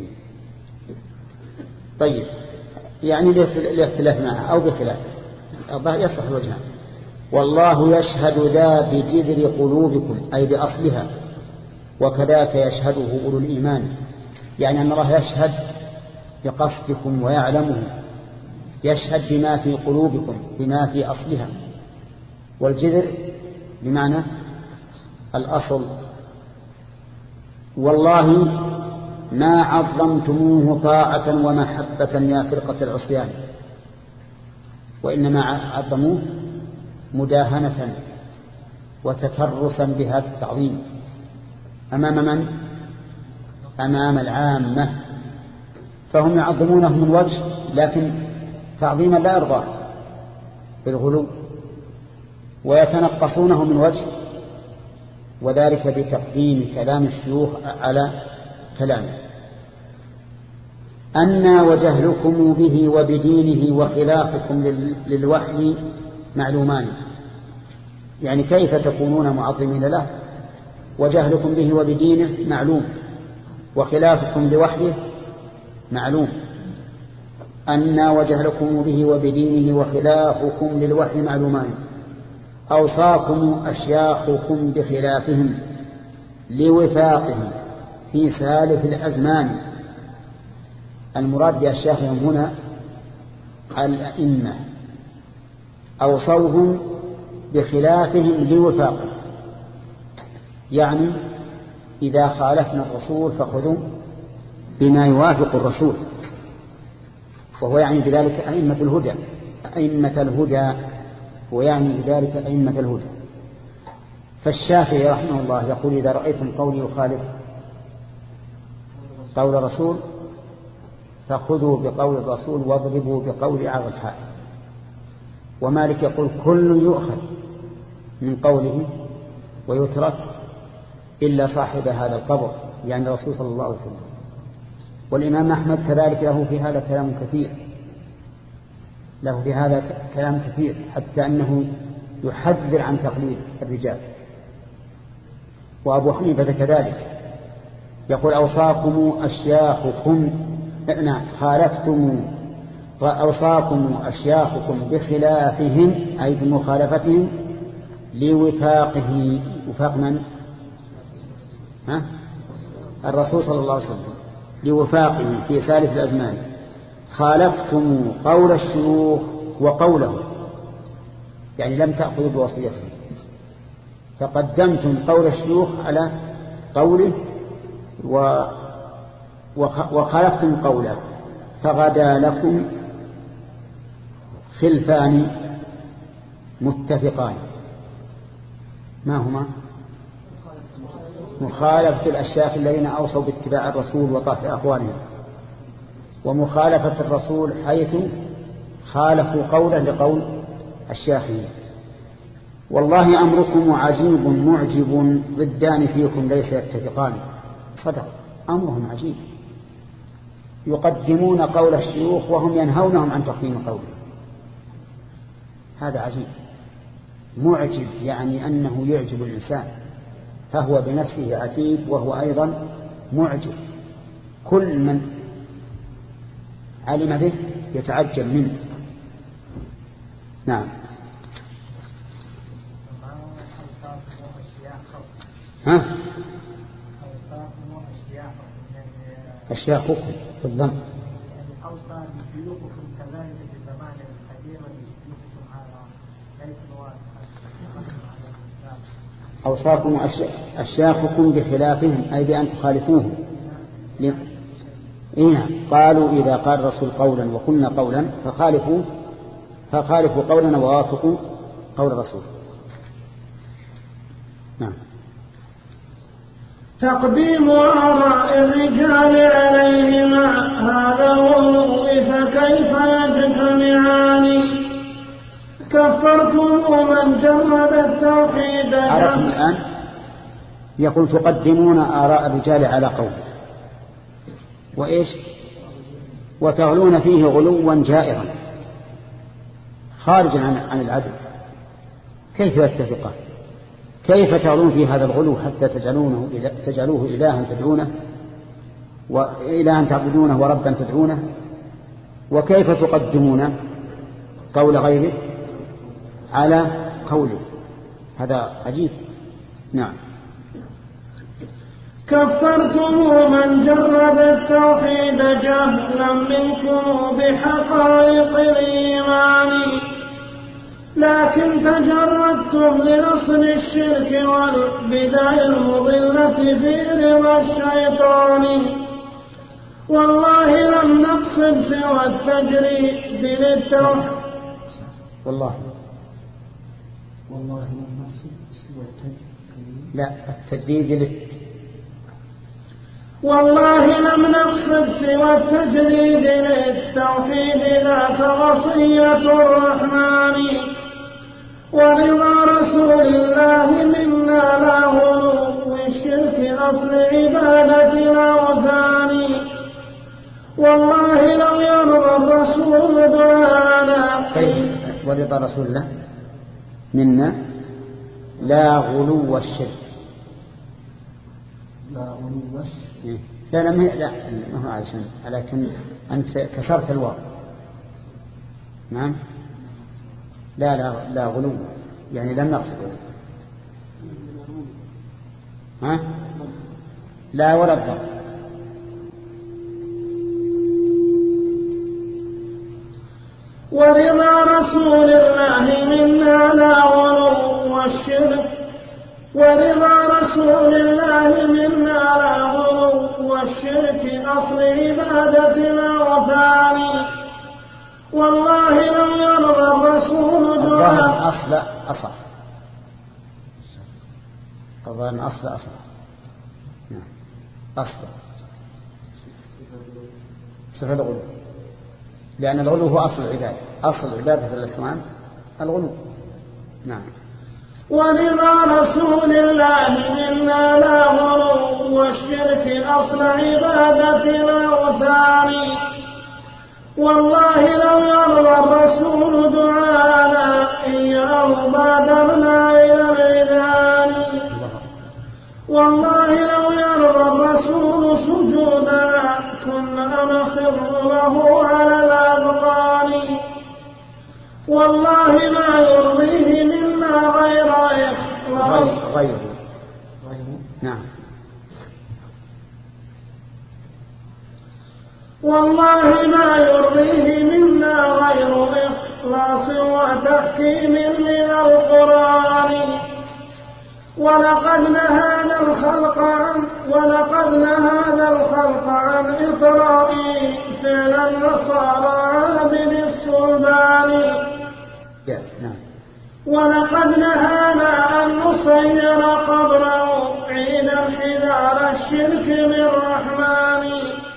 طيب يعني لاختلاف معها أو بخلافه يصح الوجهان. والله يشهد ذا بجذر قلوبكم أي بأصلها، وكذاك يشهده أولو الإيمان، يعني أن الله يشهد بقصدكم ويعلمه، يشهد بما في قلوبكم بما في أصلها. والجذر بمعنى الأصل. والله ما عظمتموه طاعة ومحبة يا فرقة العصيان، وإنما عظموه مداهنة وتكرسا بهذا التعظيم أمام من؟ أمام العامة، فهم يعظمونه من وجه لكن تعظيما لا يرضى بالغلو، ويتنقصونه من وجه، وذلك بتقديم كلام الشيوخ على كلامه. أن وجهلكم به وبدينه وخلافكم للوحي معلومان، يعني كيف تكونون معظمين له وجهلكم به وبدينه معلوم، وخلافكم لوحيه معلوم. أن وجهلكم به وبدينه وخلافكم للوحي معلومان. أوصاكم أشياخكم بخلافهم لوفاقهم في سالف الأزمان. المراد بأشياخهم هنا الأئمة، أوصوهم بخلافهم لوفاقهم، يعني إذا خالفنا الرسول فخذوا بما يوافق الرسول، وهو يعني بذلك أئمة الهدى أئمة الهدى ويعني بذلك أئمة الهدى. فالشافعي رحمه الله يقول إذا رأيتم قولي يخالف قول الرسول فخذوا بقول الرسول واضربوا بقول عرض الحائط. ومالك يقول كل يؤخذ من قوله ويترك إلا صاحب هذا القبر، يعني الرسول صلى الله عليه وسلم. والإمام أحمد كذلك له في هذا كلام كثير له في هذا كلام كثير حتى أنه يحذر عن تقليد الرجال. وأبو حنيفة كذلك يقول أوصاكم أشياخكم نعم خالفتم أوصاكم أشياخكم بخلافهم أي بمخالفتهم لوفاقه. وفاق من؟ ها؟ الرسول صلى الله عليه وسلم. لوفاقه في ثالث الأزمان. خالفتم قول الشيوخ وقوله، يعني لم تأخذوا بوصيته، فقدمتم قول الشيوخ على قوله و وخالفتم قوله، فغدا لكم خلفان متفقان. ما هما؟ مخالفة الأشياخ الذين أوصوا باتباع الرسول وطاعة أقوالهم، ومخالفة الرسول حيث خالفوا قوله لقول الشياخين. والله أمركم عجيب معجب ضدان فيكم ليس يتفقان. صدق، أمرهم عجيب، يقدمون قول الشيوخ وهم ينهونهم عن تقديم قوله. هذا عجيب. معجب يعني أنه يعجب الإنسان، فهو بنفسه عجيب وهو أيضا معجب. كل من علم به يتعجب منه. نعم. ها؟ أشياخكم بالضم. أوصى بشيوخكم كذلك في الزمان القديم بشيوخكم هذا ليس أوصاكم أشياخكم بخلافهم أي بأن تخالفوهم. إيه قالوا إذا قال الرسول قولا وقلنا قولا فخالفوا فخالفوا قولنا ووافقوا قول الرسول. نعم. تقديم آراء الرجال عليهما هذا غلو فكيف يجتمعان. كفرتم من جمد التوحيد. عرفنا الآن يقول تقدمون آراء الرجال على قول وإيش وتغلون فيه غلوا جائرا خارجا عن العدل. كيف يتفقان؟ كيف تغلون في هذا الغلو حتى تجعلونه تجعلوه إلها تدعونه وإلها تعبدونه وربا تدعونه؟ وكيف تقدمون قول غيره على قوله؟ هذا عجيب. نعم. كفرتم من جرد التوحيد جهلا منكم بحقائق الإيمان، لكن تجردتم لنصب الشرك والبدع المضلة في رضا الشيطان. والله لم نقصد سوى التجريد للتوحيد والله والله لم نقصد سوى التجريد لا التجريد للت والله لم نقصد سوى التجريد للتوحيد ذات وصية الرحمن، ورضا رسول الله منا لا غلو الشرك أصل عبادة الأوثان. والله لو يرضى الرسول دعانا. ورضا رسول الله منا لا غلو الشرك. لا غلو الشرك لا لا لا ما هو عشان، لكن أنت كسرت الواو. نعم. لا لا لا غلو يعني لم نقصد. ها لا ولا الضر. ورضا رسول الله منا لا غلو الشرك ورضا رسول الله منا لا غلو الشرك أصل عبادة الأوثان. والله لو يرضى الرسول دعاء أصل أصح الظاهر أصل أصح أصل صفة الغلو، لأن الغلو هو أصل العبادة، أصل عبادة الأصنام الغلو. نعم. ورضا رسول الله منا لا غلو الشرك أصل عبادة الأوثان. والله لو يرضى الرسول دعانا إياه بادرنا إلى الإذعان. والله لو يرضى الرسول سجودنا كنا نخر له على الأذقان. والله ما يرضيه منا غير إخلاص غيره. نعم. والله ما يرضيه منا غير إخلاص وتحكيم من القرآن. ولقد نهانا الخلق عن ولقد نهانا الخلق عن إطراء فعل النصارى عابد الصلبان. ولقد نهانا أن نصير قبره عيدا حذار الشرك بالرحمن.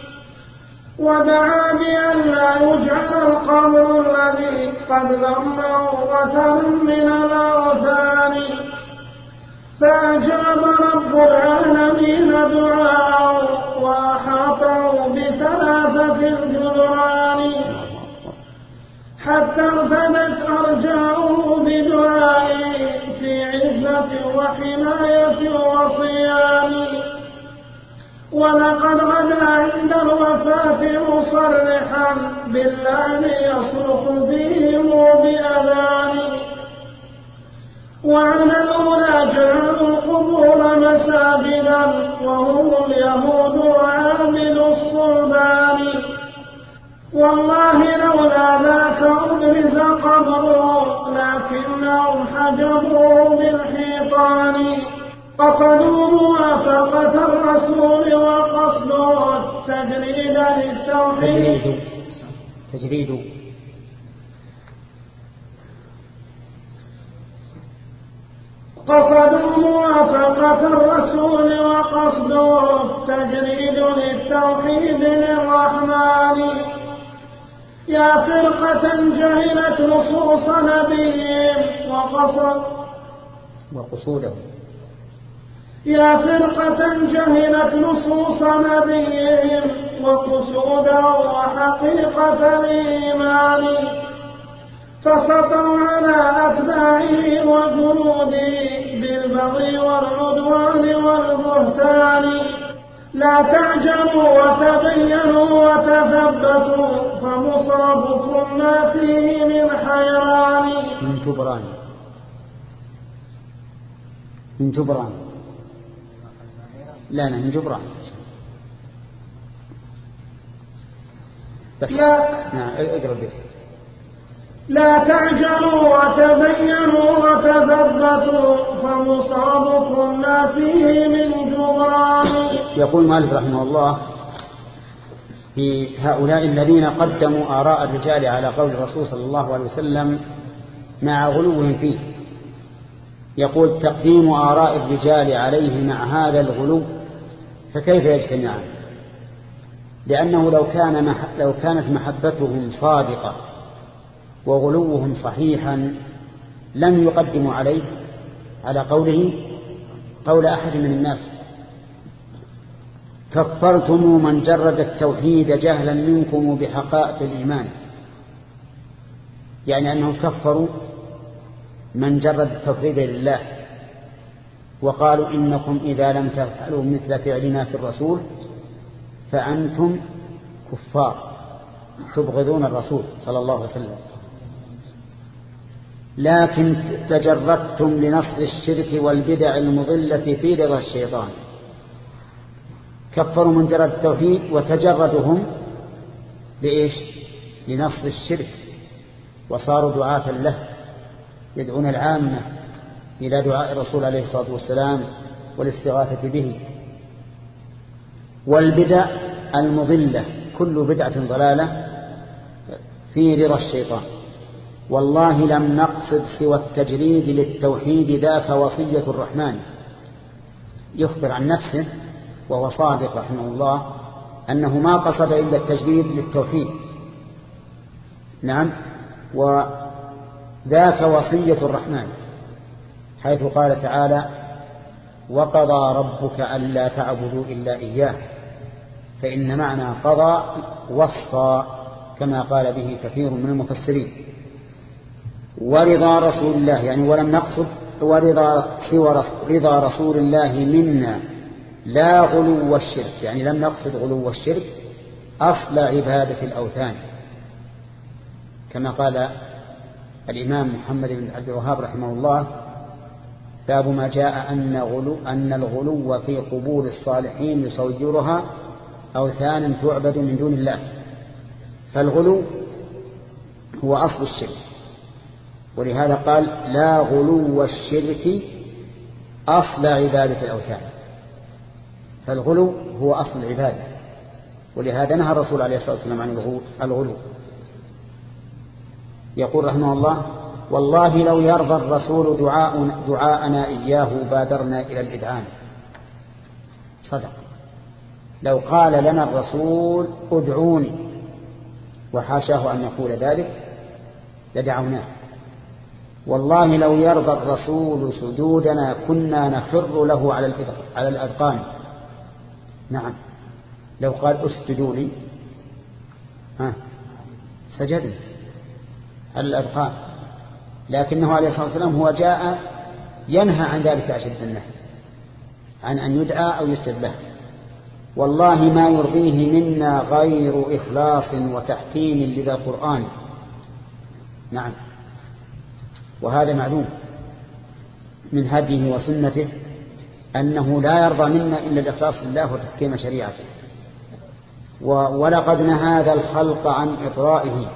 ودعا بأن لا يجعل القبر الذي قد ذمه وثن من الأوثان. فأجاب رب العالمين دعاءه وأحاطه بثلاثة الجدران حتى ارتدت أرجاؤه بدعائه في عزة وحماية وصيان. ولقد غدا عند الوفاة مصرحا باللعن يصرخ فيهم بأذان. وعلى الأولى جعلوا القبور مساجدا وهم اليهود عابد الصلبان. والله لولا ذاك أبرز قبره لكنهم حجبوه بالحيطان. قصدوا موافقة الرسول وقصدوا التجريد للتوحيد تجريد قصدوا موافقة الرسول وقصدوا التجريد للتوحيد للرحمن. يا فرقة جهلت نصوص نبيهم وقصد وقصوده يا فرقة جهلت نصوص نبيهم وقصوده وحقيقة الإيمان. فسطوا على أتباعه وجنوده بالبغي والعدوان والبهتان لا تعجلوا وتبينوا وتثبتوا فمصابكم ما فيه من حيران. من جبران من جبران لا لا من جبران بس. لا نعم اقرأ بيت. لا تعجلوا وتبينوا وتثبتوا فمصابكم ما فيه من جبران. يقول مالك رحمه الله في هؤلاء الذين قدموا آراء الرجال على قول الرسول صلى الله عليه وسلم مع غلوهم فيه، يقول تقديم آراء الرجال عليه مع هذا الغلو فكيف يجتمعان؟ لأنه لو كان مح... لو كانت محبتهم صادقة وغلوهم صحيحا لم يقدموا عليه على قوله قول أحد من الناس. كفرتم من جرد التوحيد جهلا منكم بحقائق الإيمان، يعني أنهم كفروا من جرد التوحيد لله وقالوا إنكم إذا لم تفعلوا مثل فعلنا في الرسول فأنتم كفار تبغضون الرسول صلى الله عليه وسلم. لكن تجردتم لنصر الشرك والبدع المضلة في رضا الشيطان. كفروا من جرد التوحيد وتجردهم لإيش؟ لنصر الشرك، وصاروا دعاة له يدعون العامة إلى دعاء الرسول عليه الصلاة والسلام والاستغاثة به. والبدع المضلة كل بدعة ضلالة في رضا الشيطان. والله لم نقصد سوى التجريد للتوحيد ذاك وصية الرحمن. يخبر عن نفسه وهو صادق رحمه الله أنه ما قصد إلا التجريد للتوحيد. نعم، وذاك وصية الرحمن حيث قال تعالى وقضى ربك ألا تعبدوا إلا إياه، فإن معنى قضى وصى كما قال به كثير من المفسرين. ورضا رسول الله يعني ولم نقصد ورضا سوى رضا رسول الله منا لا غلو الشرك، يعني لم نقصد غلو الشرك أصل عبادة الأوثان، كما قال الإمام محمد بن عبد الوهاب رحمه الله باب ما جاء أن, غلو أن الغلو في قبور الصالحين يصورها أوثانا تعبد من دون الله. فالغلو هو أصل الشرك، ولهذا قال لا غلو الشرك أصل عبادة الأوثان. فالغلو هو أصل العبادة، ولهذا نهى الرسول عليه الصلاة والسلام عن الغلو. يقول رحمه الله والله لو يرضى الرسول دعاء دعاءنا إياه بادرنا إلى الإذعان. صدق، لو قال لنا الرسول ادعوني وحاشاه أن يقول ذلك لدعوناه. والله لو يرضى الرسول سجودنا كنا نخر له على الأذقان. نعم، لو قال اسجدوا لي ها سجدنا على الأذقان، لكنه عليه الصلاة والسلام هو جاء ينهى عن ذلك أشد النهي، عن أن يدعى أو يسجد له. والله ما يرضيه منا غير إخلاص وتحكيم لذا القرآن. نعم، وهذا معلوم من هديه وسنته أنه لا يرضى منا إلا الإخلاص لله وتحكيم شريعته. ولقد نهى هذا الخلق عن إطرائه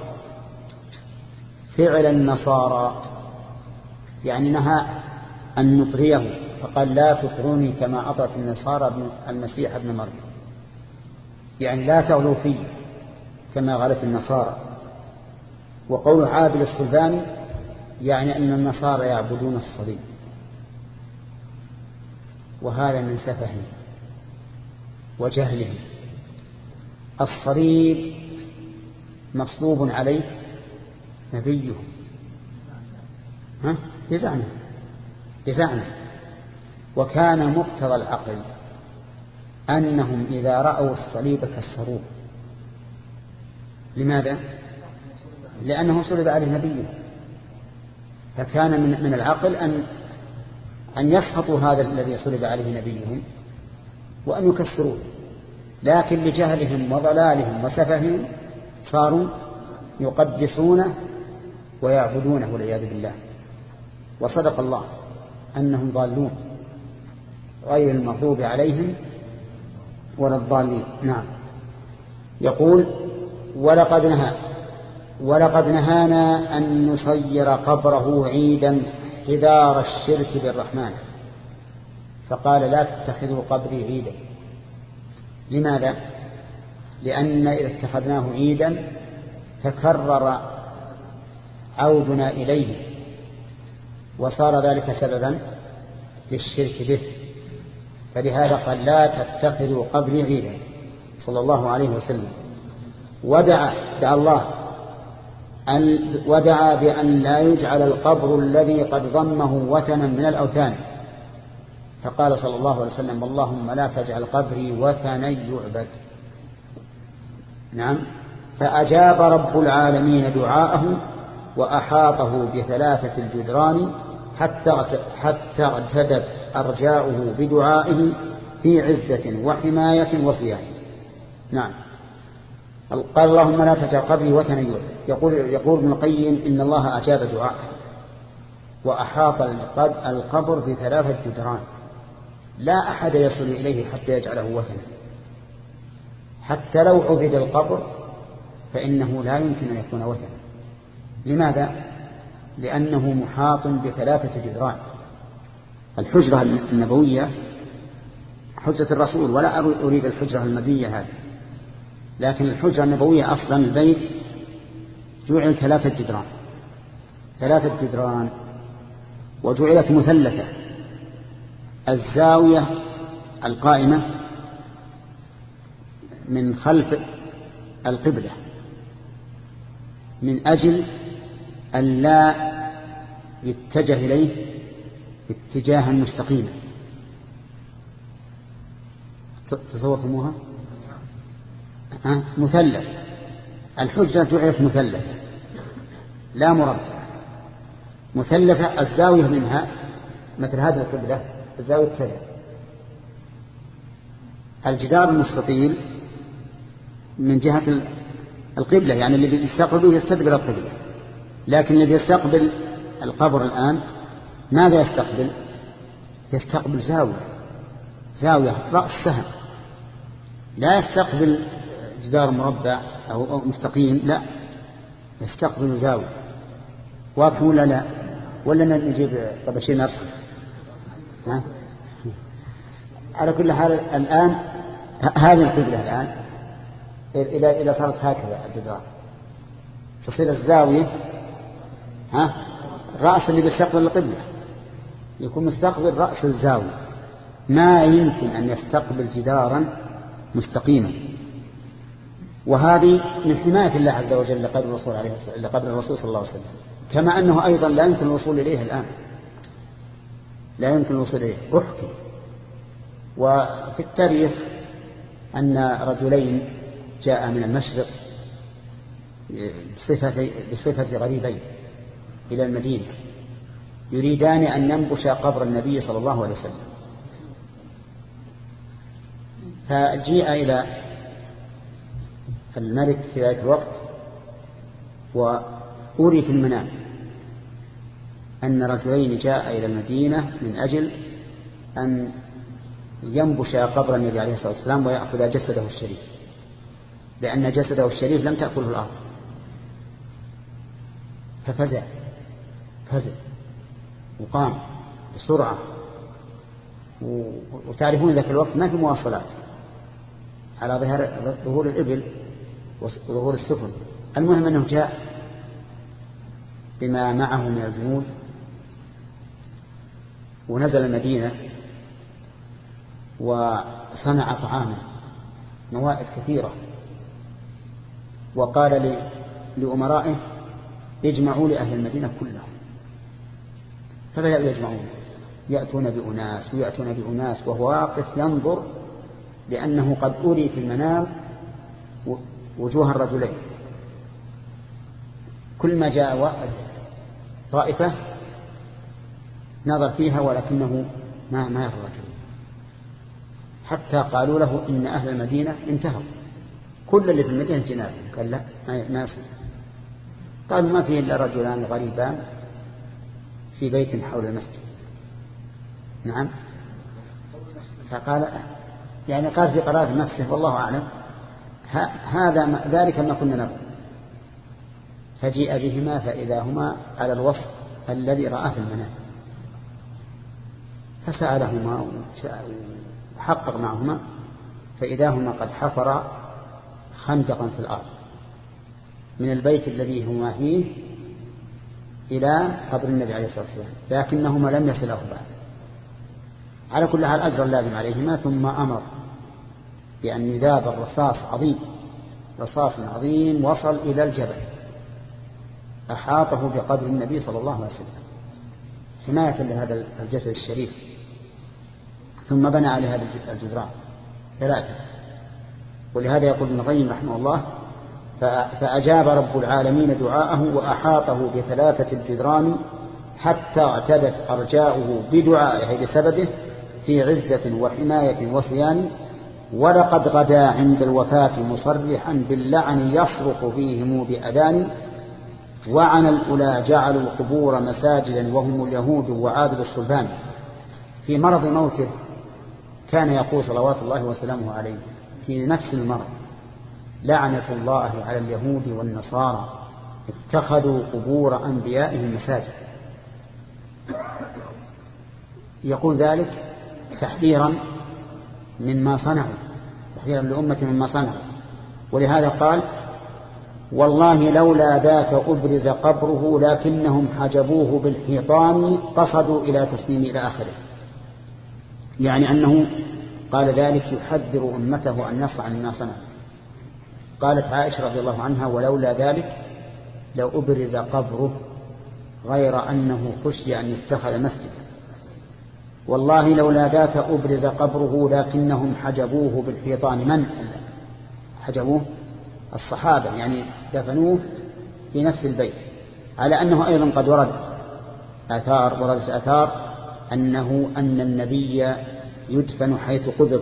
فعل النصارى، يعني نهى أن نطريه، فقال لا تطروني كما أطرت النصارى المسيح ابن مريم، يعني لا تغلوا فيه كما غلت النصارى. وقول عابد السلفاني يعني أن النصارى يعبدون الصليب، وهذا من سفههم وجهلهم. الصليب مصلوب عليه نبيه ها بزعمه بزعمه وكان مقتضى العقل أنهم إذا رأوا الصليب كسروه. لماذا؟ لأنه صلب عليه نبيه، فكان من من العقل أن أن يسخطوا هذا الذي صلب عليه نبيهم وأن يكسروه، لكن لجهلهم وضلالهم وسفههم صاروا يقدسونه ويعبدونه والعياذ بالله. وصدق الله أنهم ضالون غير المغضوب عليهم ولا الضالين. نعم. يقول ولقد نهى ولقد نهانا أن نصير قبره عيدا حذار الشرك بالرحمن، فقال لا تتخذوا قبري عيدا. لماذا؟ لأن إذا اتخذناه عيدا تكرر عودنا إليه وصار ذلك سببا للشرك به، فلهذا قال لا تتخذوا قبري عيدا صلى الله عليه وسلم. ودعا دعا الله أن ودعا بأن لا يجعل القبر الذي قد ضمه وثنا من الأوثان، فقال صلى الله عليه وسلم اللهم لا تجعل قبري وثنا يعبد. نعم. فأجاب رب العالمين دعاءه وأحاطه بثلاثة الجدران حتى حتى ارتدت أرجاؤه بدعائه في عزة وحماية وصيانة. نعم. قال اللهم لا تجعل قبري وثنا يعبد. يقول يقول ابن القيم إن الله أجاب دعاءه وأحاط القبر بثلاثة جدران، لا أحد يصل إليه حتى يجعله وثنا. حتى لو عبد القبر فإنه لا يمكن أن يكون وثنا. لماذا؟ لأنه محاط بثلاثة جدران. الحجرة النبوية حجرة الرسول، ولا أريد الحجرة المبنية هذه، لكن الحجرة النبوية أصلا البيت جعل ثلاثة جدران ثلاثة جدران وجعلت مثلثة. الزاوية القائمة من خلف القبلة من أجل أن لا يتجه إليه اتجاها مستقيما. تصورتموها؟ مثلث. الحجرة جعلت مثلثة لا مربع، مثلثة. الزاوية منها مثل هذه القبلة الزاوية كذا. الجدار المستطيل من جهة القبلة، يعني اللي يستقبله يستقبل القبلة، لكن الذي يستقبل القبر الآن ماذا يستقبل؟ يستقبل زاوية زاوية رأس سهم، لا يستقبل جدار مربع أو مستقيم، لا يستقبل زاوية. واضح ولا لا؟ ولا نجيب طبشين نرسم؟ على كل حال الآن هذه القبلة الآن إلى إلى صارت هكذا الجدار، تصير الزاوية ها رأس اللي بيستقبل القبلة يكون مستقبل رأس الزاوية، ما يمكن أن يستقبل جدارا مستقيما. وهذه من حماية الله عز وجل لقبر الرسول عليه لقبر الرسول صلى الله عليه وسلم، كما أنه أيضا لا يمكن الوصول إليه الآن، لا يمكن الوصول إليه. أحكي وفي التاريخ أن رجلين جاء من المشرق بصفة, بصفة غريبين إلى المدينة يريدان أن ينبش قبر النبي صلى الله عليه وسلم، فجيء إلى الملك في ذلك الوقت وأري في المنام أن رجلين جاء إلى المدينة من أجل أن ينبش قبر النبي عليه الصلاة والسلام ويأخذ جسده الشريف، لأن جسده الشريف لم تأكله الأرض. ففزع فزع وقام بسرعة، وتعرفون ذاك الوقت ما في مواصلات على ظهر ظهور الإبل وظهور السفن. المهم أنه جاء بما معه من الجنود ونزل المدينة وصنع طعاما موائد كثيرة، وقال لأمرائه اجمعوا لأهل المدينة كلهم. فبدأوا يجمعون، يأتون بأناس ويأتون بأناس وهو واقف ينظر، لأنه قد أري في المنام وجوه الرجلين. كل ما جاء طائفة نظر فيها ولكنه ما ما يرضى فيها، حتى قالوا له إن أهل المدينة انتهوا، كل اللي في المدينة جنابهم. قال لا ما يصير. قالوا ما فيه إلا رجلان غريبان في بيت حول المسجد. نعم. فقال يعني قال في قرار نفسه والله أعلم هذا ذلك ما كنا نبغي. فجيء بهما فإذا هما على الوصف الذي رآه في المنام، فسألهما وحقق معهما فإذا هما قد حفر خندقا في الأرض من البيت الذي هما فيه إلى قبر النبي عليه الصلاة والسلام، لكنهما لم يصله بعد. على كل حال أجر اللازم عليهما. ثم أمر بأن يذاب الرصاص عظيم، رصاص عظيم وصل إلى الجبل أحاطه بقبر النبي صلى الله عليه وسلم حماية لهذا الجسد الشريف. ثم بنى على هذا الجدران ثلاثة. ولهذا يقول ابن القيم رحمه الله فأجاب رب العالمين دعاءه وأحاطه بثلاثة الجدران حتى اعتدت أرجاؤه بدعائه بسببه في عزة وحماية وصيان. ولقد غدا عند الوفاة مصرحا باللعن يصرخ فيهم بأذان. وعن الأولى جعلوا القبور مساجدا وهم اليهود وعابد الصلبان. في مرض موته كان يقول صلوات الله وسلامه عليه في نفس المرض لعنة الله على اليهود والنصارى اتخذوا قبور أنبيائهم مساجد. يقول ذلك تحذيرا مما صنعوا، تحذيرا لأمة مما صنعوا. ولهذا قال والله لولا ذاك أبرز قبره لكنهم حجبوه بالحيطان قصدوا إلى تسليم إلى آخره. يعني أنه قال ذلك يحذر أمته أن يصنع مما صنعوا. قالت عائشة رضي الله عنها ولولا ذلك لو أبرز قبره غير أنه خشي أن يتخذ مسجدا. والله لولا ذاك أبرز قبره لكنهم حجبوه بالحيطان. من حجبوه؟ الصحابة، يعني دفنوه في نفس البيت. على أنه أيضا قد ورد آثار وردت آثار أنه أن النبي يدفن حيث قبض.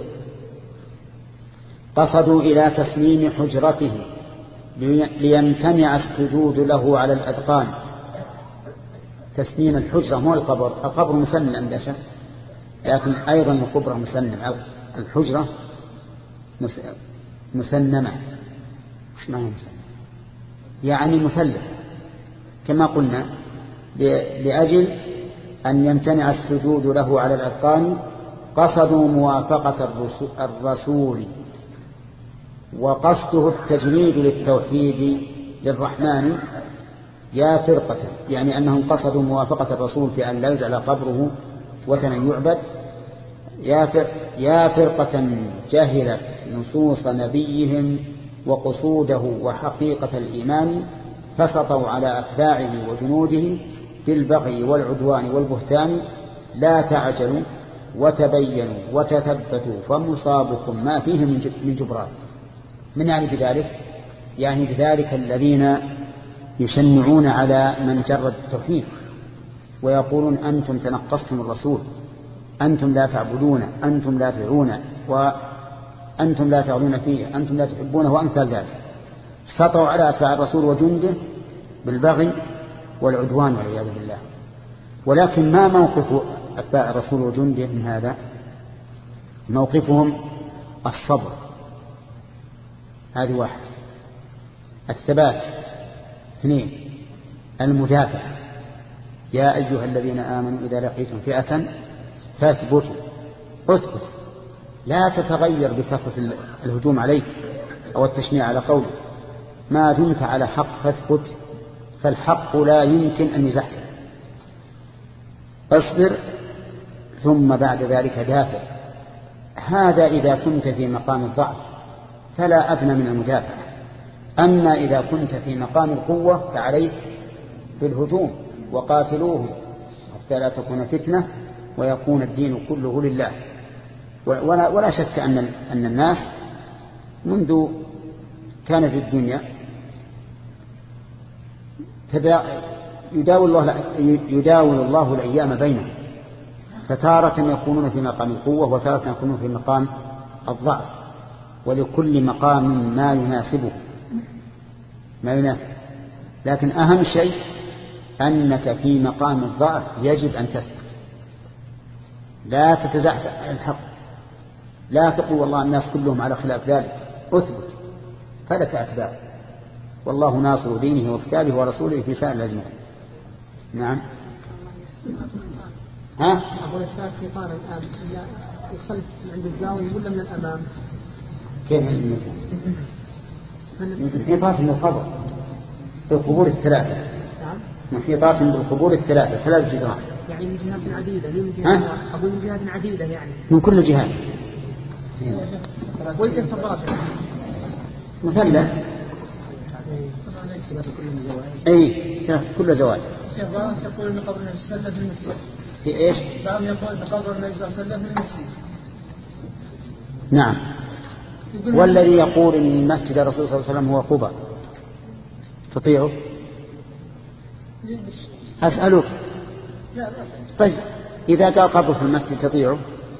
قصدوا إلى تسليم حجرته ليمتنع السجود له على الأذقان. تسليم الحجرة مو القبر، القبر مسنم لا شك، لكن أيضا القبر مسنم، الحجرة مسنمة. مش معنى مسنم؟ يعني مثلث كما قلنا لأجل أن يمتنع السجود له على الأذقان. قصدوا موافقة الرسول وقصده التجنيد للتوحيد للرحمن يا فرقة، يعني أنهم قصدوا موافقة الرسول في أن لا يجعل قبره وثنا يعبد. يا فرقة جهلت نصوص نبيهم وقصوده وحقيقة الإيمان فسطوا على أتباعه وجنوده بالبغي والعدوان والبهتان. لا تعجلوا وتبينوا وتثبتوا فمصابكم ما فيه من جبران. من يعني بذلك؟ يعني بذلك الذين يشنعون على من جرد التوحيد ويقولون أنتم تنقصتم الرسول، أنتم لا تعبدون، أنتم لا تدعون، وأنتم لا تغلون فيه، أنتم لا تحبونه، وأمثال ذلك. سطوا على أتباع الرسول وجنده بالبغي والعدوان والعياذ بالله. ولكن ما موقف أتباع الرسول وجنده من هذا؟ موقفهم الصبر، هذه واحد. الثبات، اثنين المدافع. يا أيها الذين آمنوا إذا لقيتم فئة فاثبتوا، اثبت، لا تتغير بكثرة الهجوم عليك أو التشنيع على قوله. ما دمت على حق فاثبت، فالحق لا يمكن أن يزحزح. اصبر ثم بعد ذلك دافع. هذا إذا كنت في مقام الضعف فلا أدنى من المدافع. أما إذا كنت في مقام القوة فعليك بالهجوم وقاتلوهم حتى لا تكون فتنة ويكون الدين كله لله. ولا, ولا شك أن, أن الناس منذ كان في الدنيا يداول الله, يداول الله الأيام بينهم فتارة يكونون في مقام القوة وتارة يكونون في مقام الضعف، ولكل مقام ما يناسبه ما يناسب. لكن أهم شيء أنك في مقام الضعف يجب أن تثبت، لا تتزعزع عن الحق، لا تقول والله الناس كلهم على خلاف ذلك، أثبت فلك أتباع، والله ناصر دينه وكتابه ورسوله في سائر الأزمان. نعم. ها؟ أقول الشاك في طار الآن يخلف عند الزاوية ولا من الأمام؟ كيف من المثال؟ محيطات بالقبر بالقبور الثلاثة. نعم. محيطات بالقبور الثلاثة، ثلاث جدران. يعني من جهات عديدة، من جهات أقول من جهات عديدة يعني. من كل جهات. ويجب الرابع. مثلث. أي كل زواج. شيخ بعض يقول أن قبر النبي صلى الله عليه وسلم في المسجد. في إيش؟ بعض يقول أن قبر النبي صلى الله عليه وسلم في المسجد. نعم. والذي يقول أن مسجد الرسول صلى الله عليه وسلم هو قبة تطيعه؟ أسألك. طيب إذا قال قبر في المسجد تطيعه؟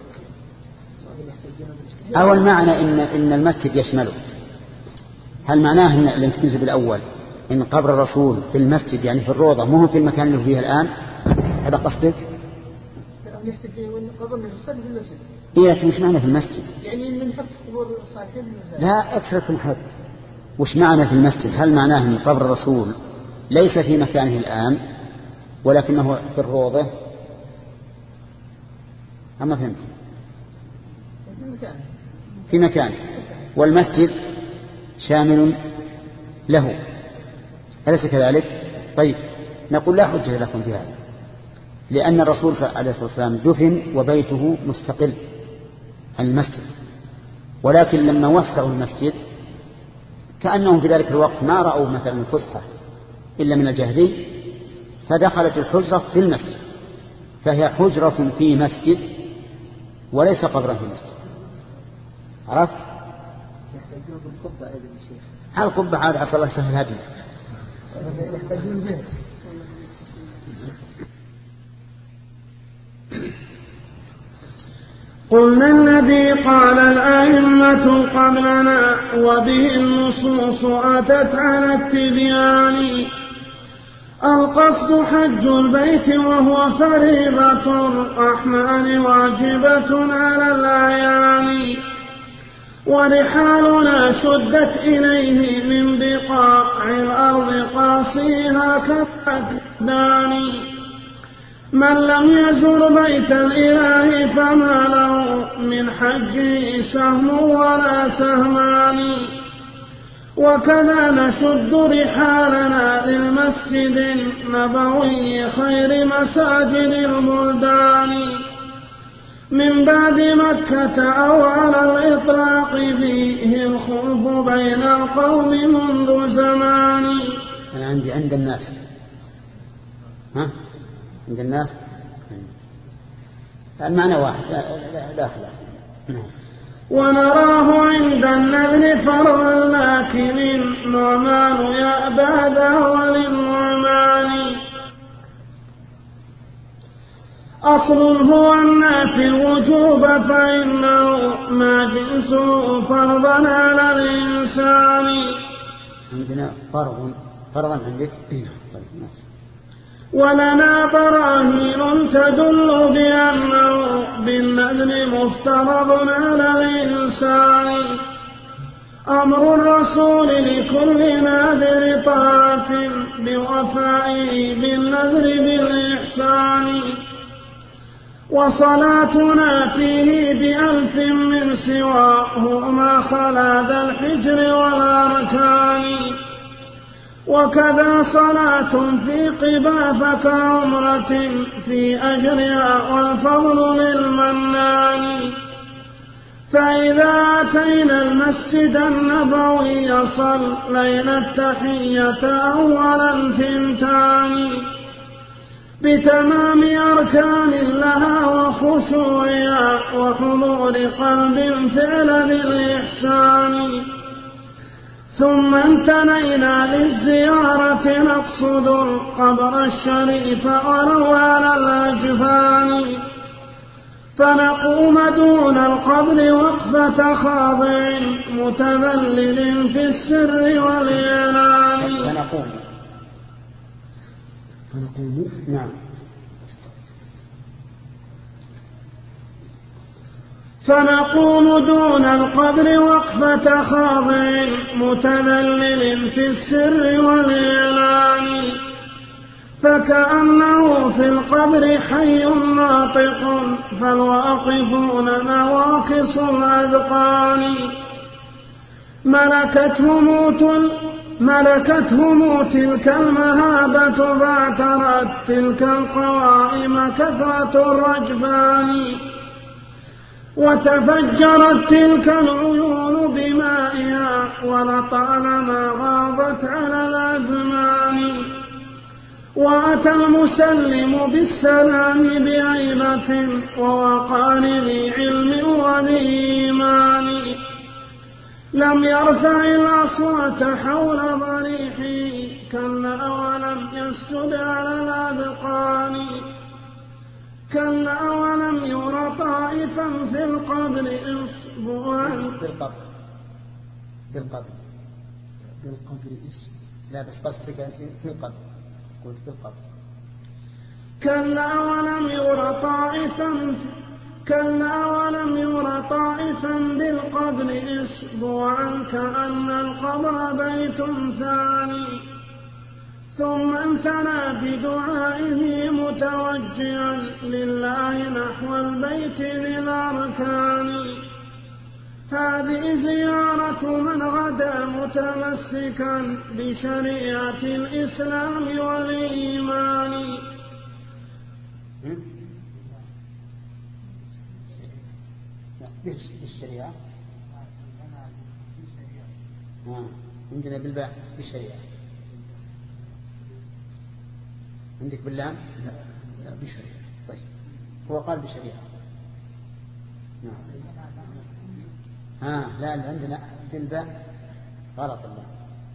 أو المعنى إن إن المسجد يشمله؟ هل معناه إن اللي تكذب بالأول إن قبر الرسول في المسجد يعني في الروضة مو في المكان اللي فيه الآن؟ هذا قصدك؟ يحتاج إن قبر النبي صلى الله عليه وسلم في المسجد. إيه لكن وش معنى في المسجد؟ يعني إن نحط قبور الصالحين في المسجد. لا أكثر في الحد. وش معنى في المسجد؟ هل معناه إن قبر الرسول ليس في مكانه الآن ولكنه في الروضة؟ أما فهمت؟ في مكانه. في مكانه والمسجد شامل له، أليس كذلك؟ طيب نقول لا حجة لكم في هذا، لأن الرسول عليه الصلاة والسلام دفن وبيته مستقل عن المسجد، ولكن لما وسعوا المسجد كأنهم في ذلك الوقت ما رأوا مثلا الفسحة إلا من الجهلي، فدخلت الحجرة في المسجد، فهي حجرة في مسجد وليس قبرا في المسجد. عرفت؟ يحتاجون بالقبة أيضا يا شيخ. هل القبة عاد عسى الله سهل هدي؟ يحتاجون به. قلنا الذي قال الأئمة قبلنا وبه النصوص أتت على التبيان، القصد حج البيت وهو فريضة الرحمن واجبة على الأعيان، ورحالنا شدت إليه من بقاع الأرض قاصيها كالأبدان، من لم يزر بيت الإله فما له من حجه سهم ولا سهمان، وكذا نشد رحالنا للمسجد النبوي خير مساجد البلدان، من بعد مكة أو على الإطلاق فيه الخلف بين القوم منذ زمان. أنا عندي عند الناس ها عند الناس المعنى واحد لا لا لا خلاف. ونراه عند النبل فرا لكن النعمان يأبى ذا وللنعمان، أصل هو النافي الوجوب فإنه ما جنسه فرضا على الإنسان. عندنا فرض فرضا عندك ولنا براهين تدل بأنه بالنذر مفترض على الإنسان، أمر الرسول لكل ناذر طاعة بوفائه بالنذر بالإحسان، وصلاتنا فيه بألف من سواه ما خلا ذا الحجر والأركان، وكذا صلاة في قبا فكعمرة في أجرها والفضل للمنان، فإذا أتينا المسجد النبوي صلينا التحية أولا ثنتان، بتمام أركان لها وخشوعها وحضور قلب فعل بالإحسان، ثم انتنينا للزيارة نقصد القبر الشريف ولو على الأجفان، فنقوم دون القبر وقفة خاضع متذلل في السر والإعلان. فنقوم فنقوم نعم فنقوم دون القبر وقفة خاضع متذلل في السر والإعلان، فكأنه في القبر حي ناطق فالواقفون نواقص الأذقان. ملكتهم ملكتهم تلك المهابة فاعترت تلك القوائم كثرة الرجفان، وتفجرت تلك العيون بمائها ولطالما غابت على الأزمان. وأتى المسلم بالسلام بعيبة ووقار ذي علم وبإيمان، لم يرفع الأصوات حول ضريحه كلا ولم يسجد على الأذقان. كلا ولم ير طائفا في القبر إصبعا في القبر في القبر في القبر اسم لا بس قصدك في القبر قلت في القبر. كلا ولم ير طائفا كلا ولم ير طائفا بالقبر إصبعا كأن القبر بيت ثاني. ثم انثنى بدعائه متوجها لله نحو البيت ذي الأركان. هذه زيارة من غدا متمسكا بشريعة الإسلام والإيمان. بالشريعة عندنا بالباء بالشريعة. عندك باللام لا لا بشريعة. طيب هو قال بشريعة. نعم ها لا عندنا بالباء غلط الله.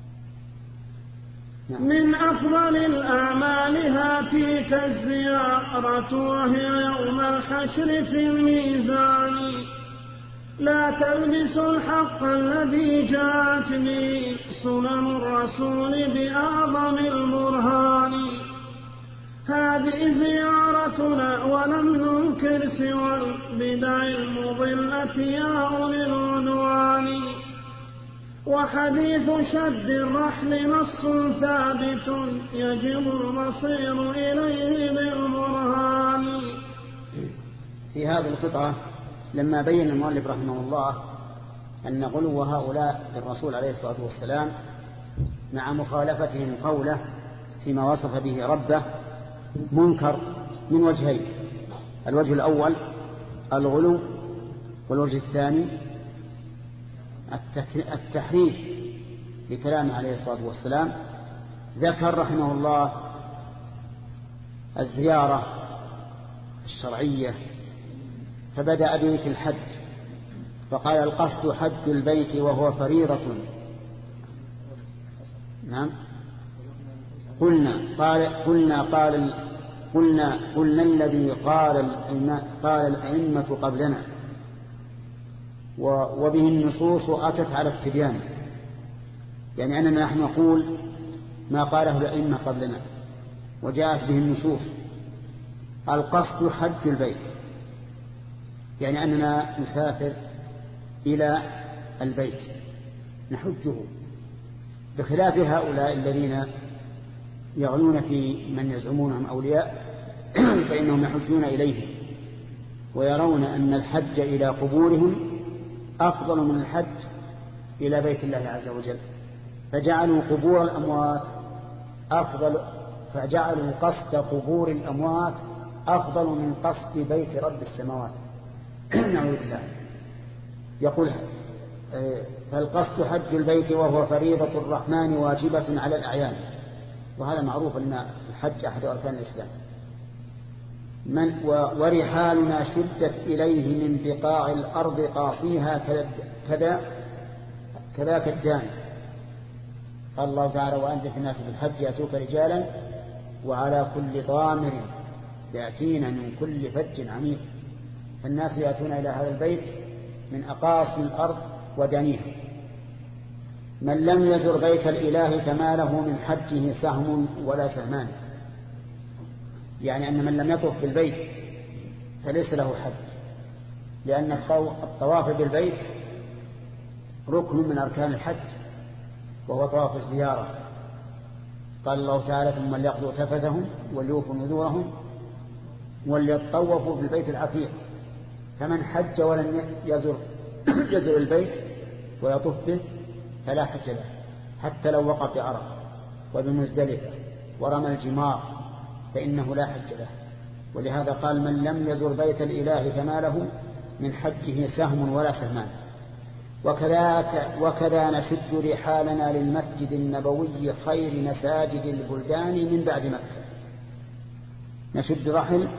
نعم. من أفضل الأعمال هاتيك الزيارة وهي يوم الحشر في الميزان. لا تلبس الحق الذي جاءت به سنن الرسول بأعظم البرهان. هذه زيارتنا ولم ننكر سوى البدع المضلة يا أولي العدوان. وحديث شد الرحل نص ثابت يجب المصير إليه بالبرهان. في هذه القطعة لما بين المؤلف رحمه الله أن غلو هؤلاء للرسول عليه الصلاة والسلام مع مخالفتهم قوله فيما وصف به ربه منكر من وجهين. الوجه الأول الغلو، والوجه الثاني التحريف لكلامه عليه الصلاة والسلام. ذكر رحمه الله الزيارة الشرعية فبدأ بيت الحج فقال القصد حج البيت وهو فريضة. نعم قلنا قال قلنا قال قلنا قلنا الذي قال قال الأئمة قبلنا وبه النصوص أتت على التبيان، يعني أننا نحن نقول ما قاله الأئمة قبلنا وجاءت به النصوص. القصد حج البيت يعني أننا نسافر إلى البيت نحجه، بخلاف هؤلاء الذين يغلون في من يزعمونهم أولياء فإنهم يحجون إليه ويرون أن الحج إلى قبورهم أفضل من الحج إلى بيت الله عز وجل، فجعلوا قبور الأموات أفضل فجعلوا قصد قبور الأموات أفضل من قصد بيت رب السماوات. نعوذ بالله. يقول فالقصد حج البيت وهو فريضة الرحمن واجبة على الأعيان، وهذا معروف أن الحج أحد أركان الإسلام. من ورحالنا شدت إليه من بقاع الأرض قاصيها كذا كذاك الدان. قال الله تعالى وأنذر الناس بالحج يأتوك رجالا وعلى كل ضامر يأتين من كل فج عميق. فالناس يأتون إلى هذا البيت من أقاصي الأرض ودنيها. من لم يزر بيت الإله فما له من حجه سهم ولا سهمان، يعني أن من لم يطوف بالبيت فليس له حج، لأن الطواف بالبيت ركن من أركان الحج وهو طواف الزيارة. قال الله تعالى ثم ليقضوا تفثهم وليوفوا نذورهم وليطوفوا بالبيت العتيق. فمن حج ولم يزر يزر البيت ويطوف به فلا حج له، حتى لو وقف بعرفة وبمزدلفة ورمى الجمار فإنه لا حج له. ولهذا قال من لم يزر بيت الإله فما له من حجه سهم ولا سهمان. وكذا, وكذا نشد رحالنا للمسجد النبوي خير مساجد البلدان من بعد مكة. نشد رحل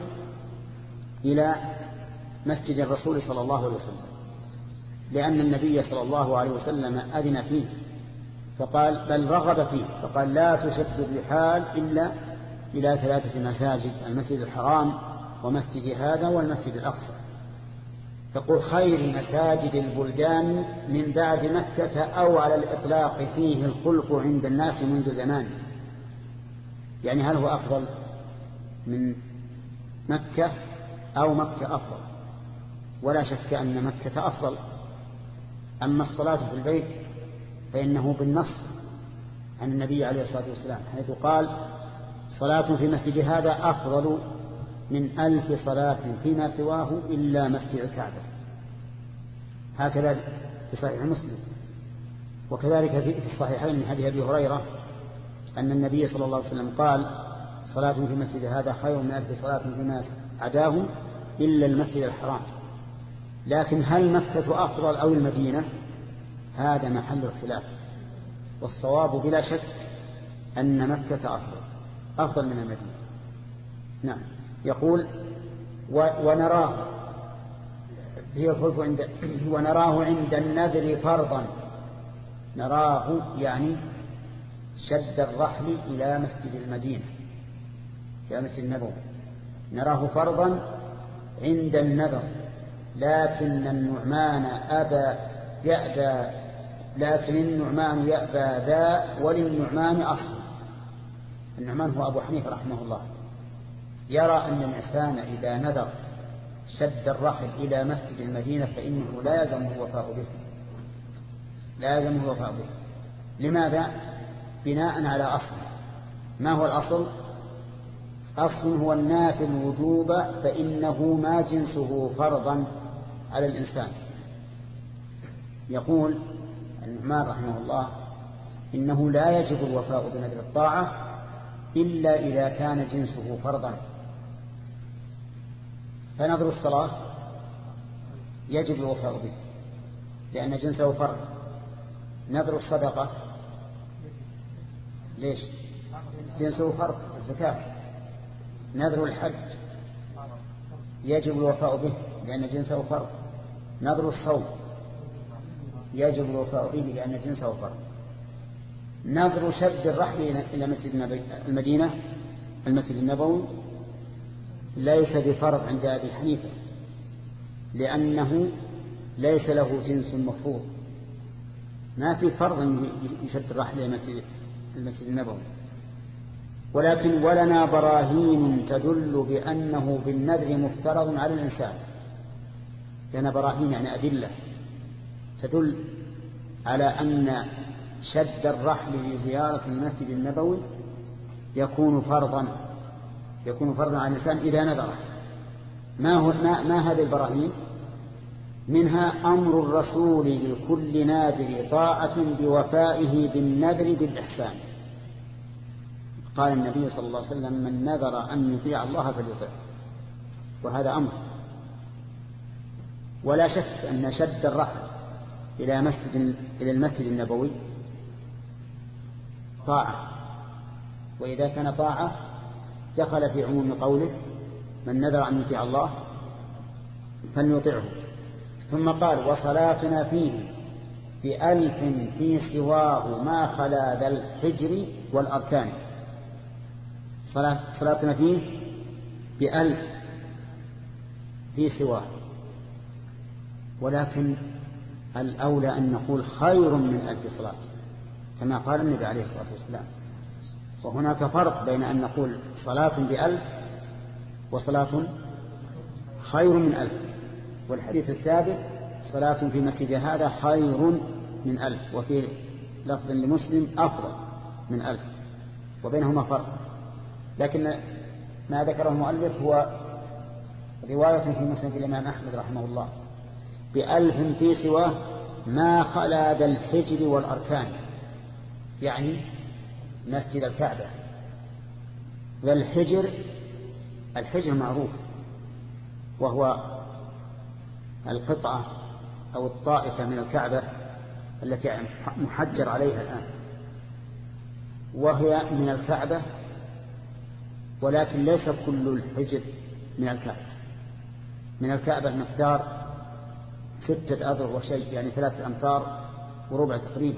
إلى مسجد الرسول صلى الله عليه وسلم، لأن النبي صلى الله عليه وسلم أذن فيه فقال بل رغب فيه، فقال لا تشد الرحال إلا إلى ثلاثة مساجد: المسجد الحرام ومسجد هذا والمسجد الأقصى. تقول خير مساجد البلدان من بعد مكة، أو على الإطلاق فيه الخلق عند الناس منذ زمان. يعني هل هو أفضل من مكة أو مكة أفضل؟ ولا شك أن مكة أفضل. أما الصلاة في البيت فإنه بالنص عن النبي عليه الصلاة والسلام، حيث قال صلاة في مسجد هذا أفضل من ألف صلاة فيما سواه إلا مسجد الكعبة. هكذا في صحيح مسلم. وكذلك في الصحيحين من حديث أبي هريرة أن النبي صلى الله عليه وسلم قال صلاة في مسجد هذا خير من ألف صلاة فيما عداه إلا المسجد الحرام. لكن هل مكة أفضل أو المدينة؟ هذا محل الخلاف، والصواب بلا شك أن مكة أفضل أفضل من المدينة. نعم. يقول ونراه هي الخلف عند ونراه عند النذر فرضا. نراه يعني شد الرحل إلى مسجد المدينة إلى مسجد النبوي، نراه فرضا عند النذر. لكن النعمان أبى يأبى لكن النعمان يأبى ذا وللنعمان أصل. النعمان هو أبو حنيفة رحمه الله، يرى أن الإنسان إذا نذر شد الرحل إلى مسجد المدينة فإنه لا يلزمه الوفاء به لا يلزمه الوفاء به. لماذا؟ بناء على أصل. ما هو الأصل؟ أصل هو النافي الوجوب، فإنه ما جنسه فرضا على الإنسان. يقول النعمان رحمه الله إنه لا يجب الوفاء بنذر الطاعة إلا إذا كان جنسه فرضا. فنذر الصلاة يجب الوفاء به لأن جنسه فرض. نذر الصدقة ليش؟ جنسه فرض الزكاة. نذر الحج يجب الوفاء به لأن جنسه فرض. نذر الصوم يجب الوفاء به لأن جنسه فرض. نذر شد الرحل إلى مسجد المدينة المسجد النبوي ليس بفرض عند أبي حنيفة، لأنه ليس له جنس مفروض. ما في فرض أن يشد الرحل إلى المسجد النبوي. ولكن ولنا براهين تدل بأنه بالنذر مفترض على الإنسان. لنا براهين يعني أدلة تدل على أن شد الرحل لزيارة المسجد النبوي يكون فرضا يكون فرضا على الإنسان إذا نذره. ما, هو ما, ما هذه البراهين؟ منها أمر الرسول لكل ناذر طاعة بوفائه بالنذر بالإحسان. قال النبي صلى الله عليه وسلم من نذر أن يطيع الله فليطيعه، وهذا أمر. ولا شك أن شد الرحل إلى مسجد إلى المسجد النبوي طاعة، وإذا كان طاعة دخل في عموم قوله من نذر أن يطيع الله فليطيعه. ثم قال وصلاتنا فيه بألف في سواه ما خلا ذا الحجر والأركان. صلاتنا فيه بألف في سواه ولكن الأولى أن نقول خير من ألف صلاة كما قال النبي عليه الصلاة والسلام. وهناك فرق بين أن نقول صلاة بألف وصلاة خير من ألف. والحديث الثابت صلاة في مسجد هذا خير من ألف، وفي لفظ لمسلم أفضل من ألف، وبينهما فرق. لكن ما ذكره المؤلف هو رواية في مسند الإمام أحمد رحمه الله بألف في سواه ما خلا ذا الحجر والأركان، يعني مسجد الكعبة. ذا الحجر، الحجر معروف وهو القطعة أو الطائفة من الكعبة التي محجر عليها الآن، وهي من الكعبة، ولكن ليس كل الحجر من الكعبة. من الكعبة مقدار ستة أذرع وشيء، يعني ثلاثة أمتار وربع تقريبا.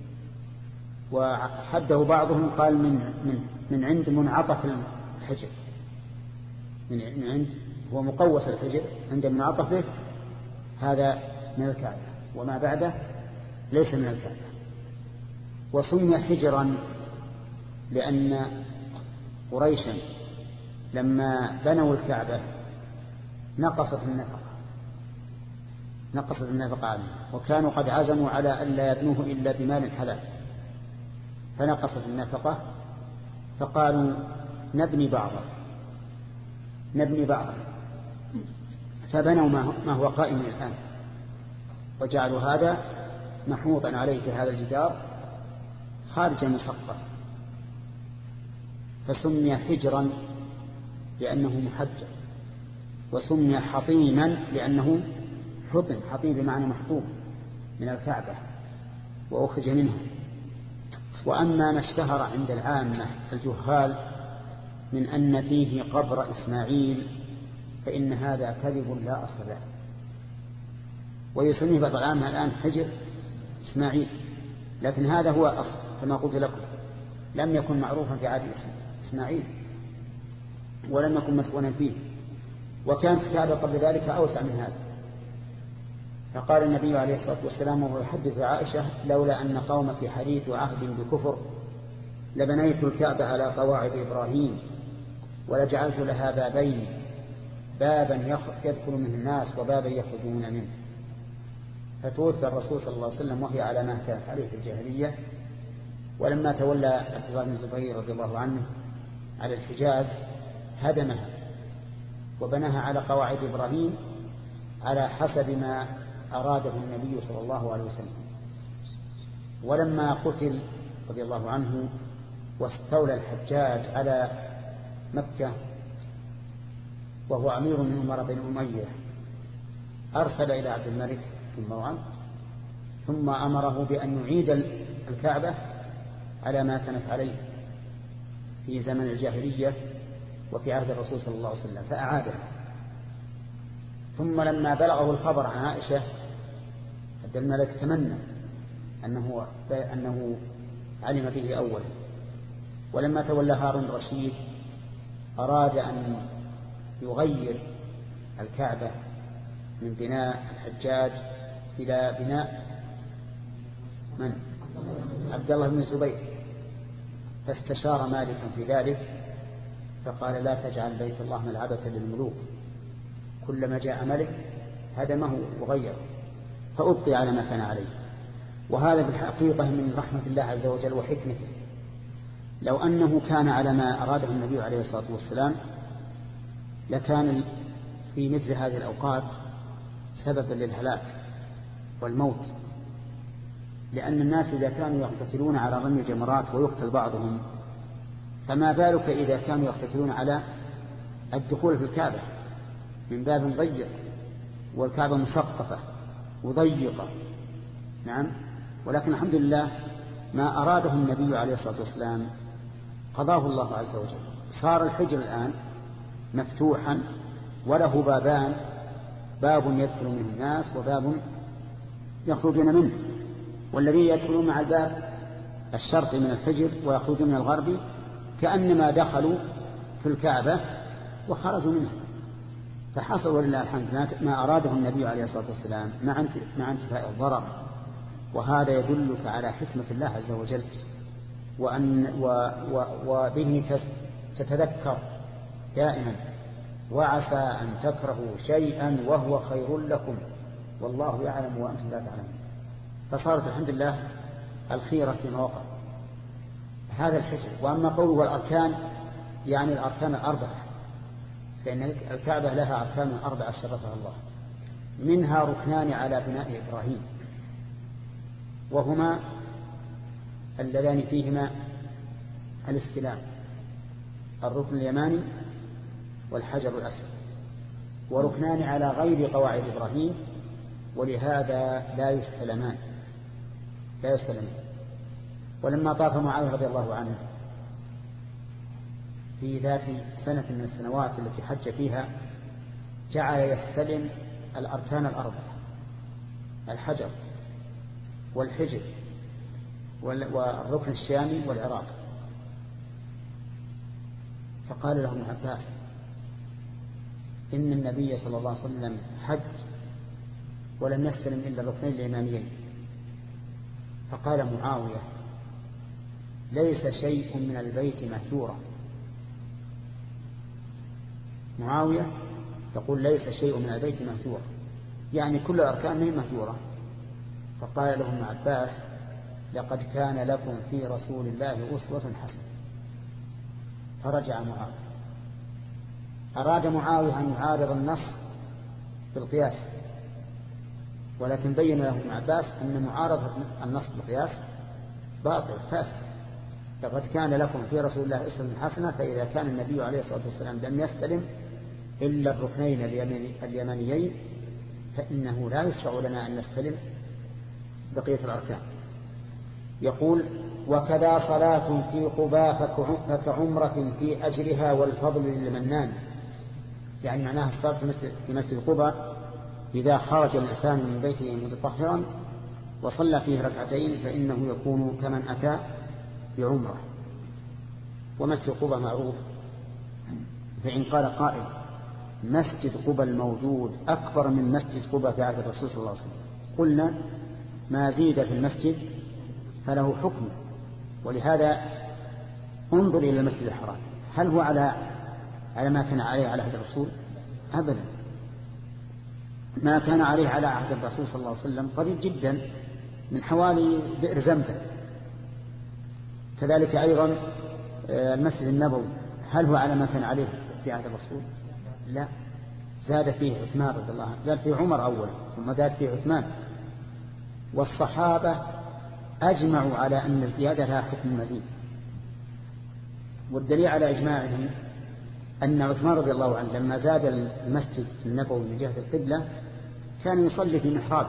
وحده بعضهم قال من من من عند منعطف الحجر، من عند هو مقوس الحجر عند منعطفه، هذا من الكعبة، وما بعده ليس من الكعبة. وسمي حجرا لأن قريشا لما بنوا الكعبة نقصت النفقة نقصت النفقة عنه، وكانوا قد عزموا على أن لا يبنوه إلا بمال حلال، فنقصت النفقة، فقالوا نبني بعضا نبني بعضا فبنوا ما هو قائم الآن، وجعلوا هذا محوطا عليه في هذا الجدار خارج المسقف، فسمي حجرا لأنه محجر، وسمي حطيما لأنه حطم، حطيم بمعنى محطوم من الكعبة وأخرج منها. وأما ما اشتهر عند العامة الجهال من أن فيه قبر إسماعيل فإن هذا كذب لا أصل له، ويسميه بعض العامة الآن حجر إسماعيل، لكن هذا هو أصل كما قلت لكم، لم يكن معروفا في عهد إسماعيل ولم يكن مدفونا فيه، وكانت الكعبة قبل ذلك أوسع من هذا. فقال النبي عليه الصلاة والسلام وهو يحدث عائشة لولا أن قومك حديث عهد بكفر لبنيت الكعبة على قواعد إبراهيم ولجعلت لها بابين، بابا يدخل منه الناس وبابا يخرجون منه. فتوفى الرسول صلى الله عليه وسلم وهي على ما كانت عليه في الجاهلية، ولما تولى عبد الله بن الزبير رضي الله عنه على الحجاز هدمها وبناها على قواعد إبراهيم على حسب ما أراده النبي صلى الله عليه وسلم. ولما قتل رضي الله عنه واستولى الحجاج على مكة وهو أمير من أمراء بن أمية أرسل إلى عبد الملك بن مروان ثم أمره بأن يعيد الكعبة على ما كانت عليه في زمن الجاهلية وفي عهد الرسول صلى الله عليه وسلم، فأعادها. ثم لما بلغه الخبر عن عائشة عبد الملك تمنى أنه, أنه علم به أولا، ولما تولى هارون الرشيد أراد أن يغير الكعبة من بناء الحجاج إلى بناء من؟ عبد الله بن الزبير، فاستشار مالكا في ذلك فقال لا تجعل بيت الله ملعبة للملوك، كلما جاء ملك هدمه وغيره، فأبقي على ما كان عليه. وهذا بالحقيقة من رحمة الله عز وجل وحكمته، لو أنه كان على ما أراده النبي عليه الصلاة والسلام لكان في مثل هذه الأوقات سببا للهلاك والموت، لأن الناس إذا كانوا يقتتلون على رمي الجمرات ويقتل بعضهم، فما بالك إذا كانوا يقتتلون على الدخول في الكعبة من باب ضيق، والكعبة مسقفة وضيقة. نعم، ولكن الحمد لله ما أراده النبي عليه الصلاة والسلام قضاه الله عز وجل. صار الحجر الآن مفتوحا وله بابان، باب يدخل منه الناس وباب يخرجون منه، والذين يدخلون مع الباب الشرقي من الحجر ويخرجون من الغربي كأنما دخلوا في الكعبة وخرجوا منها، فحصل ولله الحمد ما أراده النبي عليه الصلاة والسلام مع انتفاء الضرر، وهذا يدلك على حكمة الله عز وجل، وأن و و وبه تتذكر دائما، وعسى أن تكرهوا شيئا وهو خير لكم والله يعلم وأنتم لا تعلمون. فصارت الحمد لله الخيرة فيما وقع. هذا الحجر. وأما قوله والأركان يعني الأركان الأربعة، فإن الكعبة لها أركان أربعة شرفها الله، منها ركنان على بناء إبراهيم، وهما اللذان فيهما الاستلام، الركن اليماني والحجر الأسود، وركنان على غير قواعد إبراهيم، ولهذا لا يستلمان لا يستلمان. ولما طاف معاوية رضي الله عنه في ذات سنة من السنوات التي حج فيها، جعل يستلم الأركان الأربعة، الحجر والحجر والركن الشامي والعراق. فقال له ابن عباس إن النبي صلى الله عليه وسلم حج ولم يستلم إلا الركنين اليمانيين. فقال معاوية ليس شيء من البيت مهجورا. معاوية يقول ليس شيء من البيت مهجورا، يعني كل الأركان هي مهجورة. فقال له ابن عباس لقد كان لكم في رسول الله أسوة حسنة. فرجع معاوية. أراد معاوية أن يعارض النص بالقياس، ولكن بين له ابن عباس أن معارضة النص بالقياس باطل فاسد. لقد كان لكم في رسول الله أسوة حسنة، فإذا كان النبي عليه الصلاة والسلام لم يستلم إلا الركنين اليمانيين فإنه لا يشرع لنا أن نستلم بقية الأركان. يقول وكذا صلاة في قباء فكعمرة في أجرها والفضل للمنان، يعني معناها الصلاة في مسجد قباء إذا خرج الإنسان من بيته متطهرا وصلى فيه ركعتين فإنه يكون كمن أتى بعمرة. ومسجد قباء معروف، فإن قال قائل مسجد قباء الموجود أكبر من مسجد قباء في عهد الرسول صلى الله عليه وسلم، قلنا ما زيد في المسجد فله حكم. ولهذا انظر إلى المسجد الحرام، هل هو على على ما كان عليه على عهد الرسول؟ أبدا، ما كان عليه على عهد الرسول صلى الله عليه وسلم قريب جدا من حوالي بئر زمزم. كذلك أيضا المسجد النبوي هل هو على ما كان عليه في عهد الرسول؟ لا، زاد فيه عثمان رضي الله عنه، زاد فيه عمر أولا ثم زاد فيه عثمان. والصحابة أجمعوا على أن الزيادة لها حكم مزيد. والدليل على إجماعهم أن عثمان رضي الله عنه لما زاد المسجد النبوي من جهة القبلة كان يصلي في محراب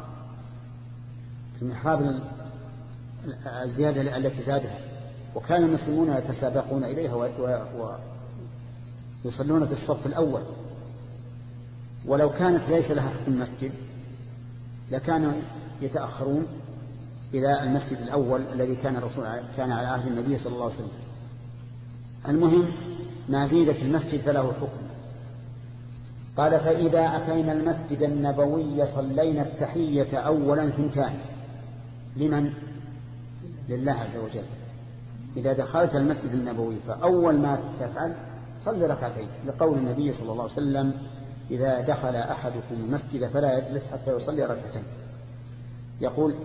في محراب الزيادة التي زادها، وكان المسلمون يتسابقون إليها ويصلون في الصف الأول. ولو كانت ليس لها حكم مسجد لكانوا يتأخرون إلى المسجد الأول الذي كان الرسول كان على عهد النبي صلى الله عليه وسلم. المهم ما زيد في المسجد فله حكم. قال فإذا أتينا المسجد النبوي صلينا التحية أولا ثنتان. لمن؟ لله عز وجل. إذا دخلت المسجد النبوي فأول ما تفعل صلي ركعتين، لقول النبي صلى الله عليه وسلم إذا دخل أحدكم المسجد فلا يجلس حتى يصلي ركعتين. يقول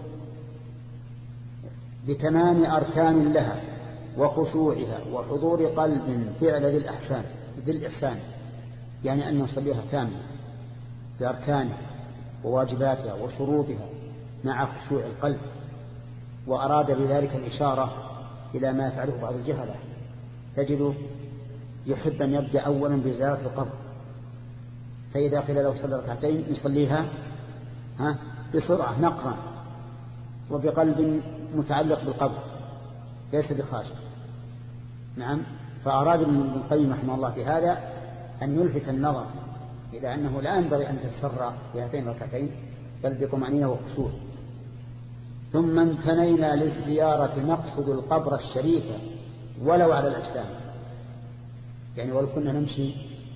بتمام أركان لها وخشوعها وحضور قلب فعل ذي الإحسان ذي الإحسان، يعني أن يصليها تامة بأركانها وواجباتها وشروطها مع خشوع القلب. وأراد بذلك الإشارة إلى ما يفعله بعض الجهلة، تجد يحب أن يبدأ أولا بزيارة القبر، فإذا قيل له صلى ركعتين يصليها ها بسرعة نقرا وبقلب متعلق بالقبر ليس بخاشع. نعم. فأراد ابن القيم رحمه الله في هذا أن يلفت النظر إلى أنه لا ينبغي أن تتسرع في هاتين الركعتين بل بطمأنينة وخشوع. ثم انثنينا للزيارة نقصد القبر الشريف ولو على الأجسام، يعني ولو كنا نمشي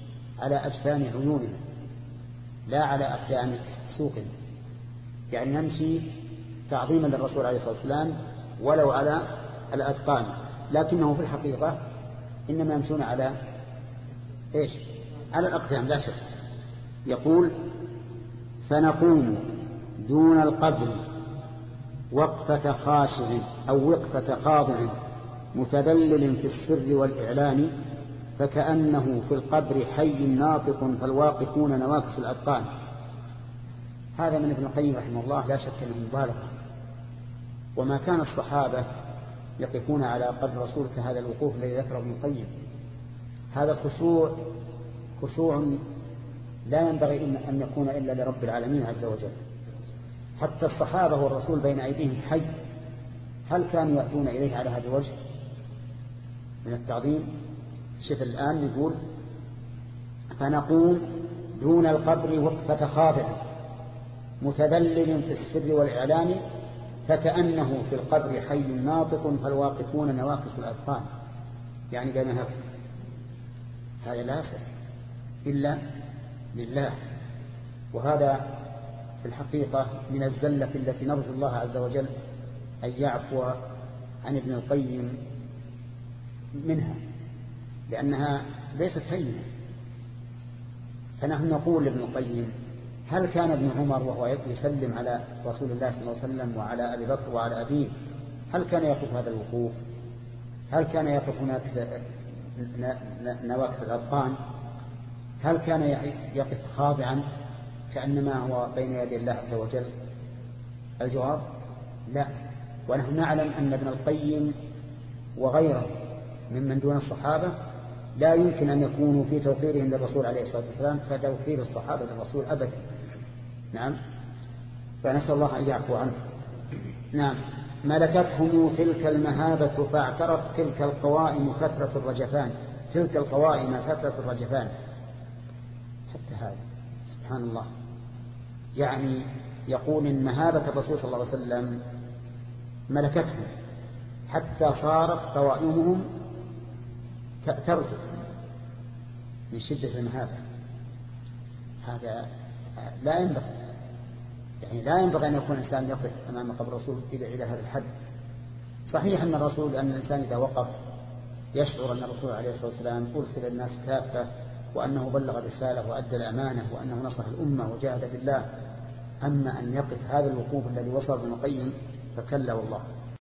على أجفان عيوننا لا على أقدام سوقنا، يعني نمشي تعظيما للرسول عليه الصلاة والسلام ولو على الأذقان، لكنه في الحقيقة إنما يمشون على إيش؟ على الأقدام لا شك. يقول فنقوم دون القبر وقفة خاشع أو وقفة خاضع متذلل في السر والإعلان، فكأنه في القبر حي ناطق فالواقفون نواكس الأذقان. هذا من ابن القيم رحمه الله لا شك أنه مبالغة، وما كان الصحابة يقفون على قبر رسول كهذا الوقوف الذي ذكره ابن القيم. هذا خشوع خشوع لا ينبغي أن يكون إلا لرب العالمين عز وجل. حتى الصحابة والرسول بين أيديهم حي، هل كانوا يأتون إليه على هذا الوجه من التعظيم؟ شوف الآن يقول فنقوم دون القبر وقفة خاضع متذلل في السر والإعلان، فكأنه في القبر حي ناطق فالواقفون نواقص الأذقان، يعني بين هذا هذا لا يصح إلا لله. وهذا في الحقيقة من الزلة التي نرجو الله عز وجل أن يعفو عن ابن القيم منها، لأنها ليست هينة. فنحن نقول لابن القيم هل كان ابن عمر وهو يسلم على رسول الله صلى الله عليه وسلم وعلى أبي بكر وعلى أبيه هل كان يقف هذا الوقوف؟ هل كان يقف هناك نواكس الأذقان؟ هل كان يقف خاضعا كأنما هو بين يدي الله عز وجل؟ الجواب لا. ونحن نعلم أن ابن القيم وغيره ممن دون الصحابة لا يمكن أن يكونوا في توقيرهم للرسول عليه الصلاة والسلام كتوقير الصحابة للرسول أبدا. نعم، فنسأل الله أن يعفو عنه. نعم. ملكتهم تلك المهابة فاعترت تلك القوائم كثرة الرجفان، تلك القوائم كثرة الرجفان. حتى هذا سبحان الله، يعني يقول إن مهابة الرسول صلى الله عليه وسلم ملكتهم حتى صارت قوائمهم ترجف من شدة المهابة. هذا لا ينبغي، يعني لا ينبغي أن يكون الإنسان يقف أمام قبر الرسول إلى إلى هذا الحد. صحيح أن الرسول أن الإنسان إذا وقف يشعر أن الرسول عليه الصلاة والسلام أرسل الناس كافة، وأنه بلغ الرسالة وأدى الأمانة، وأنه نصح الأمة وجاهد بالله. أما أن يقف هذا الوقوف الذي وصل ابن القيم فكلا والله.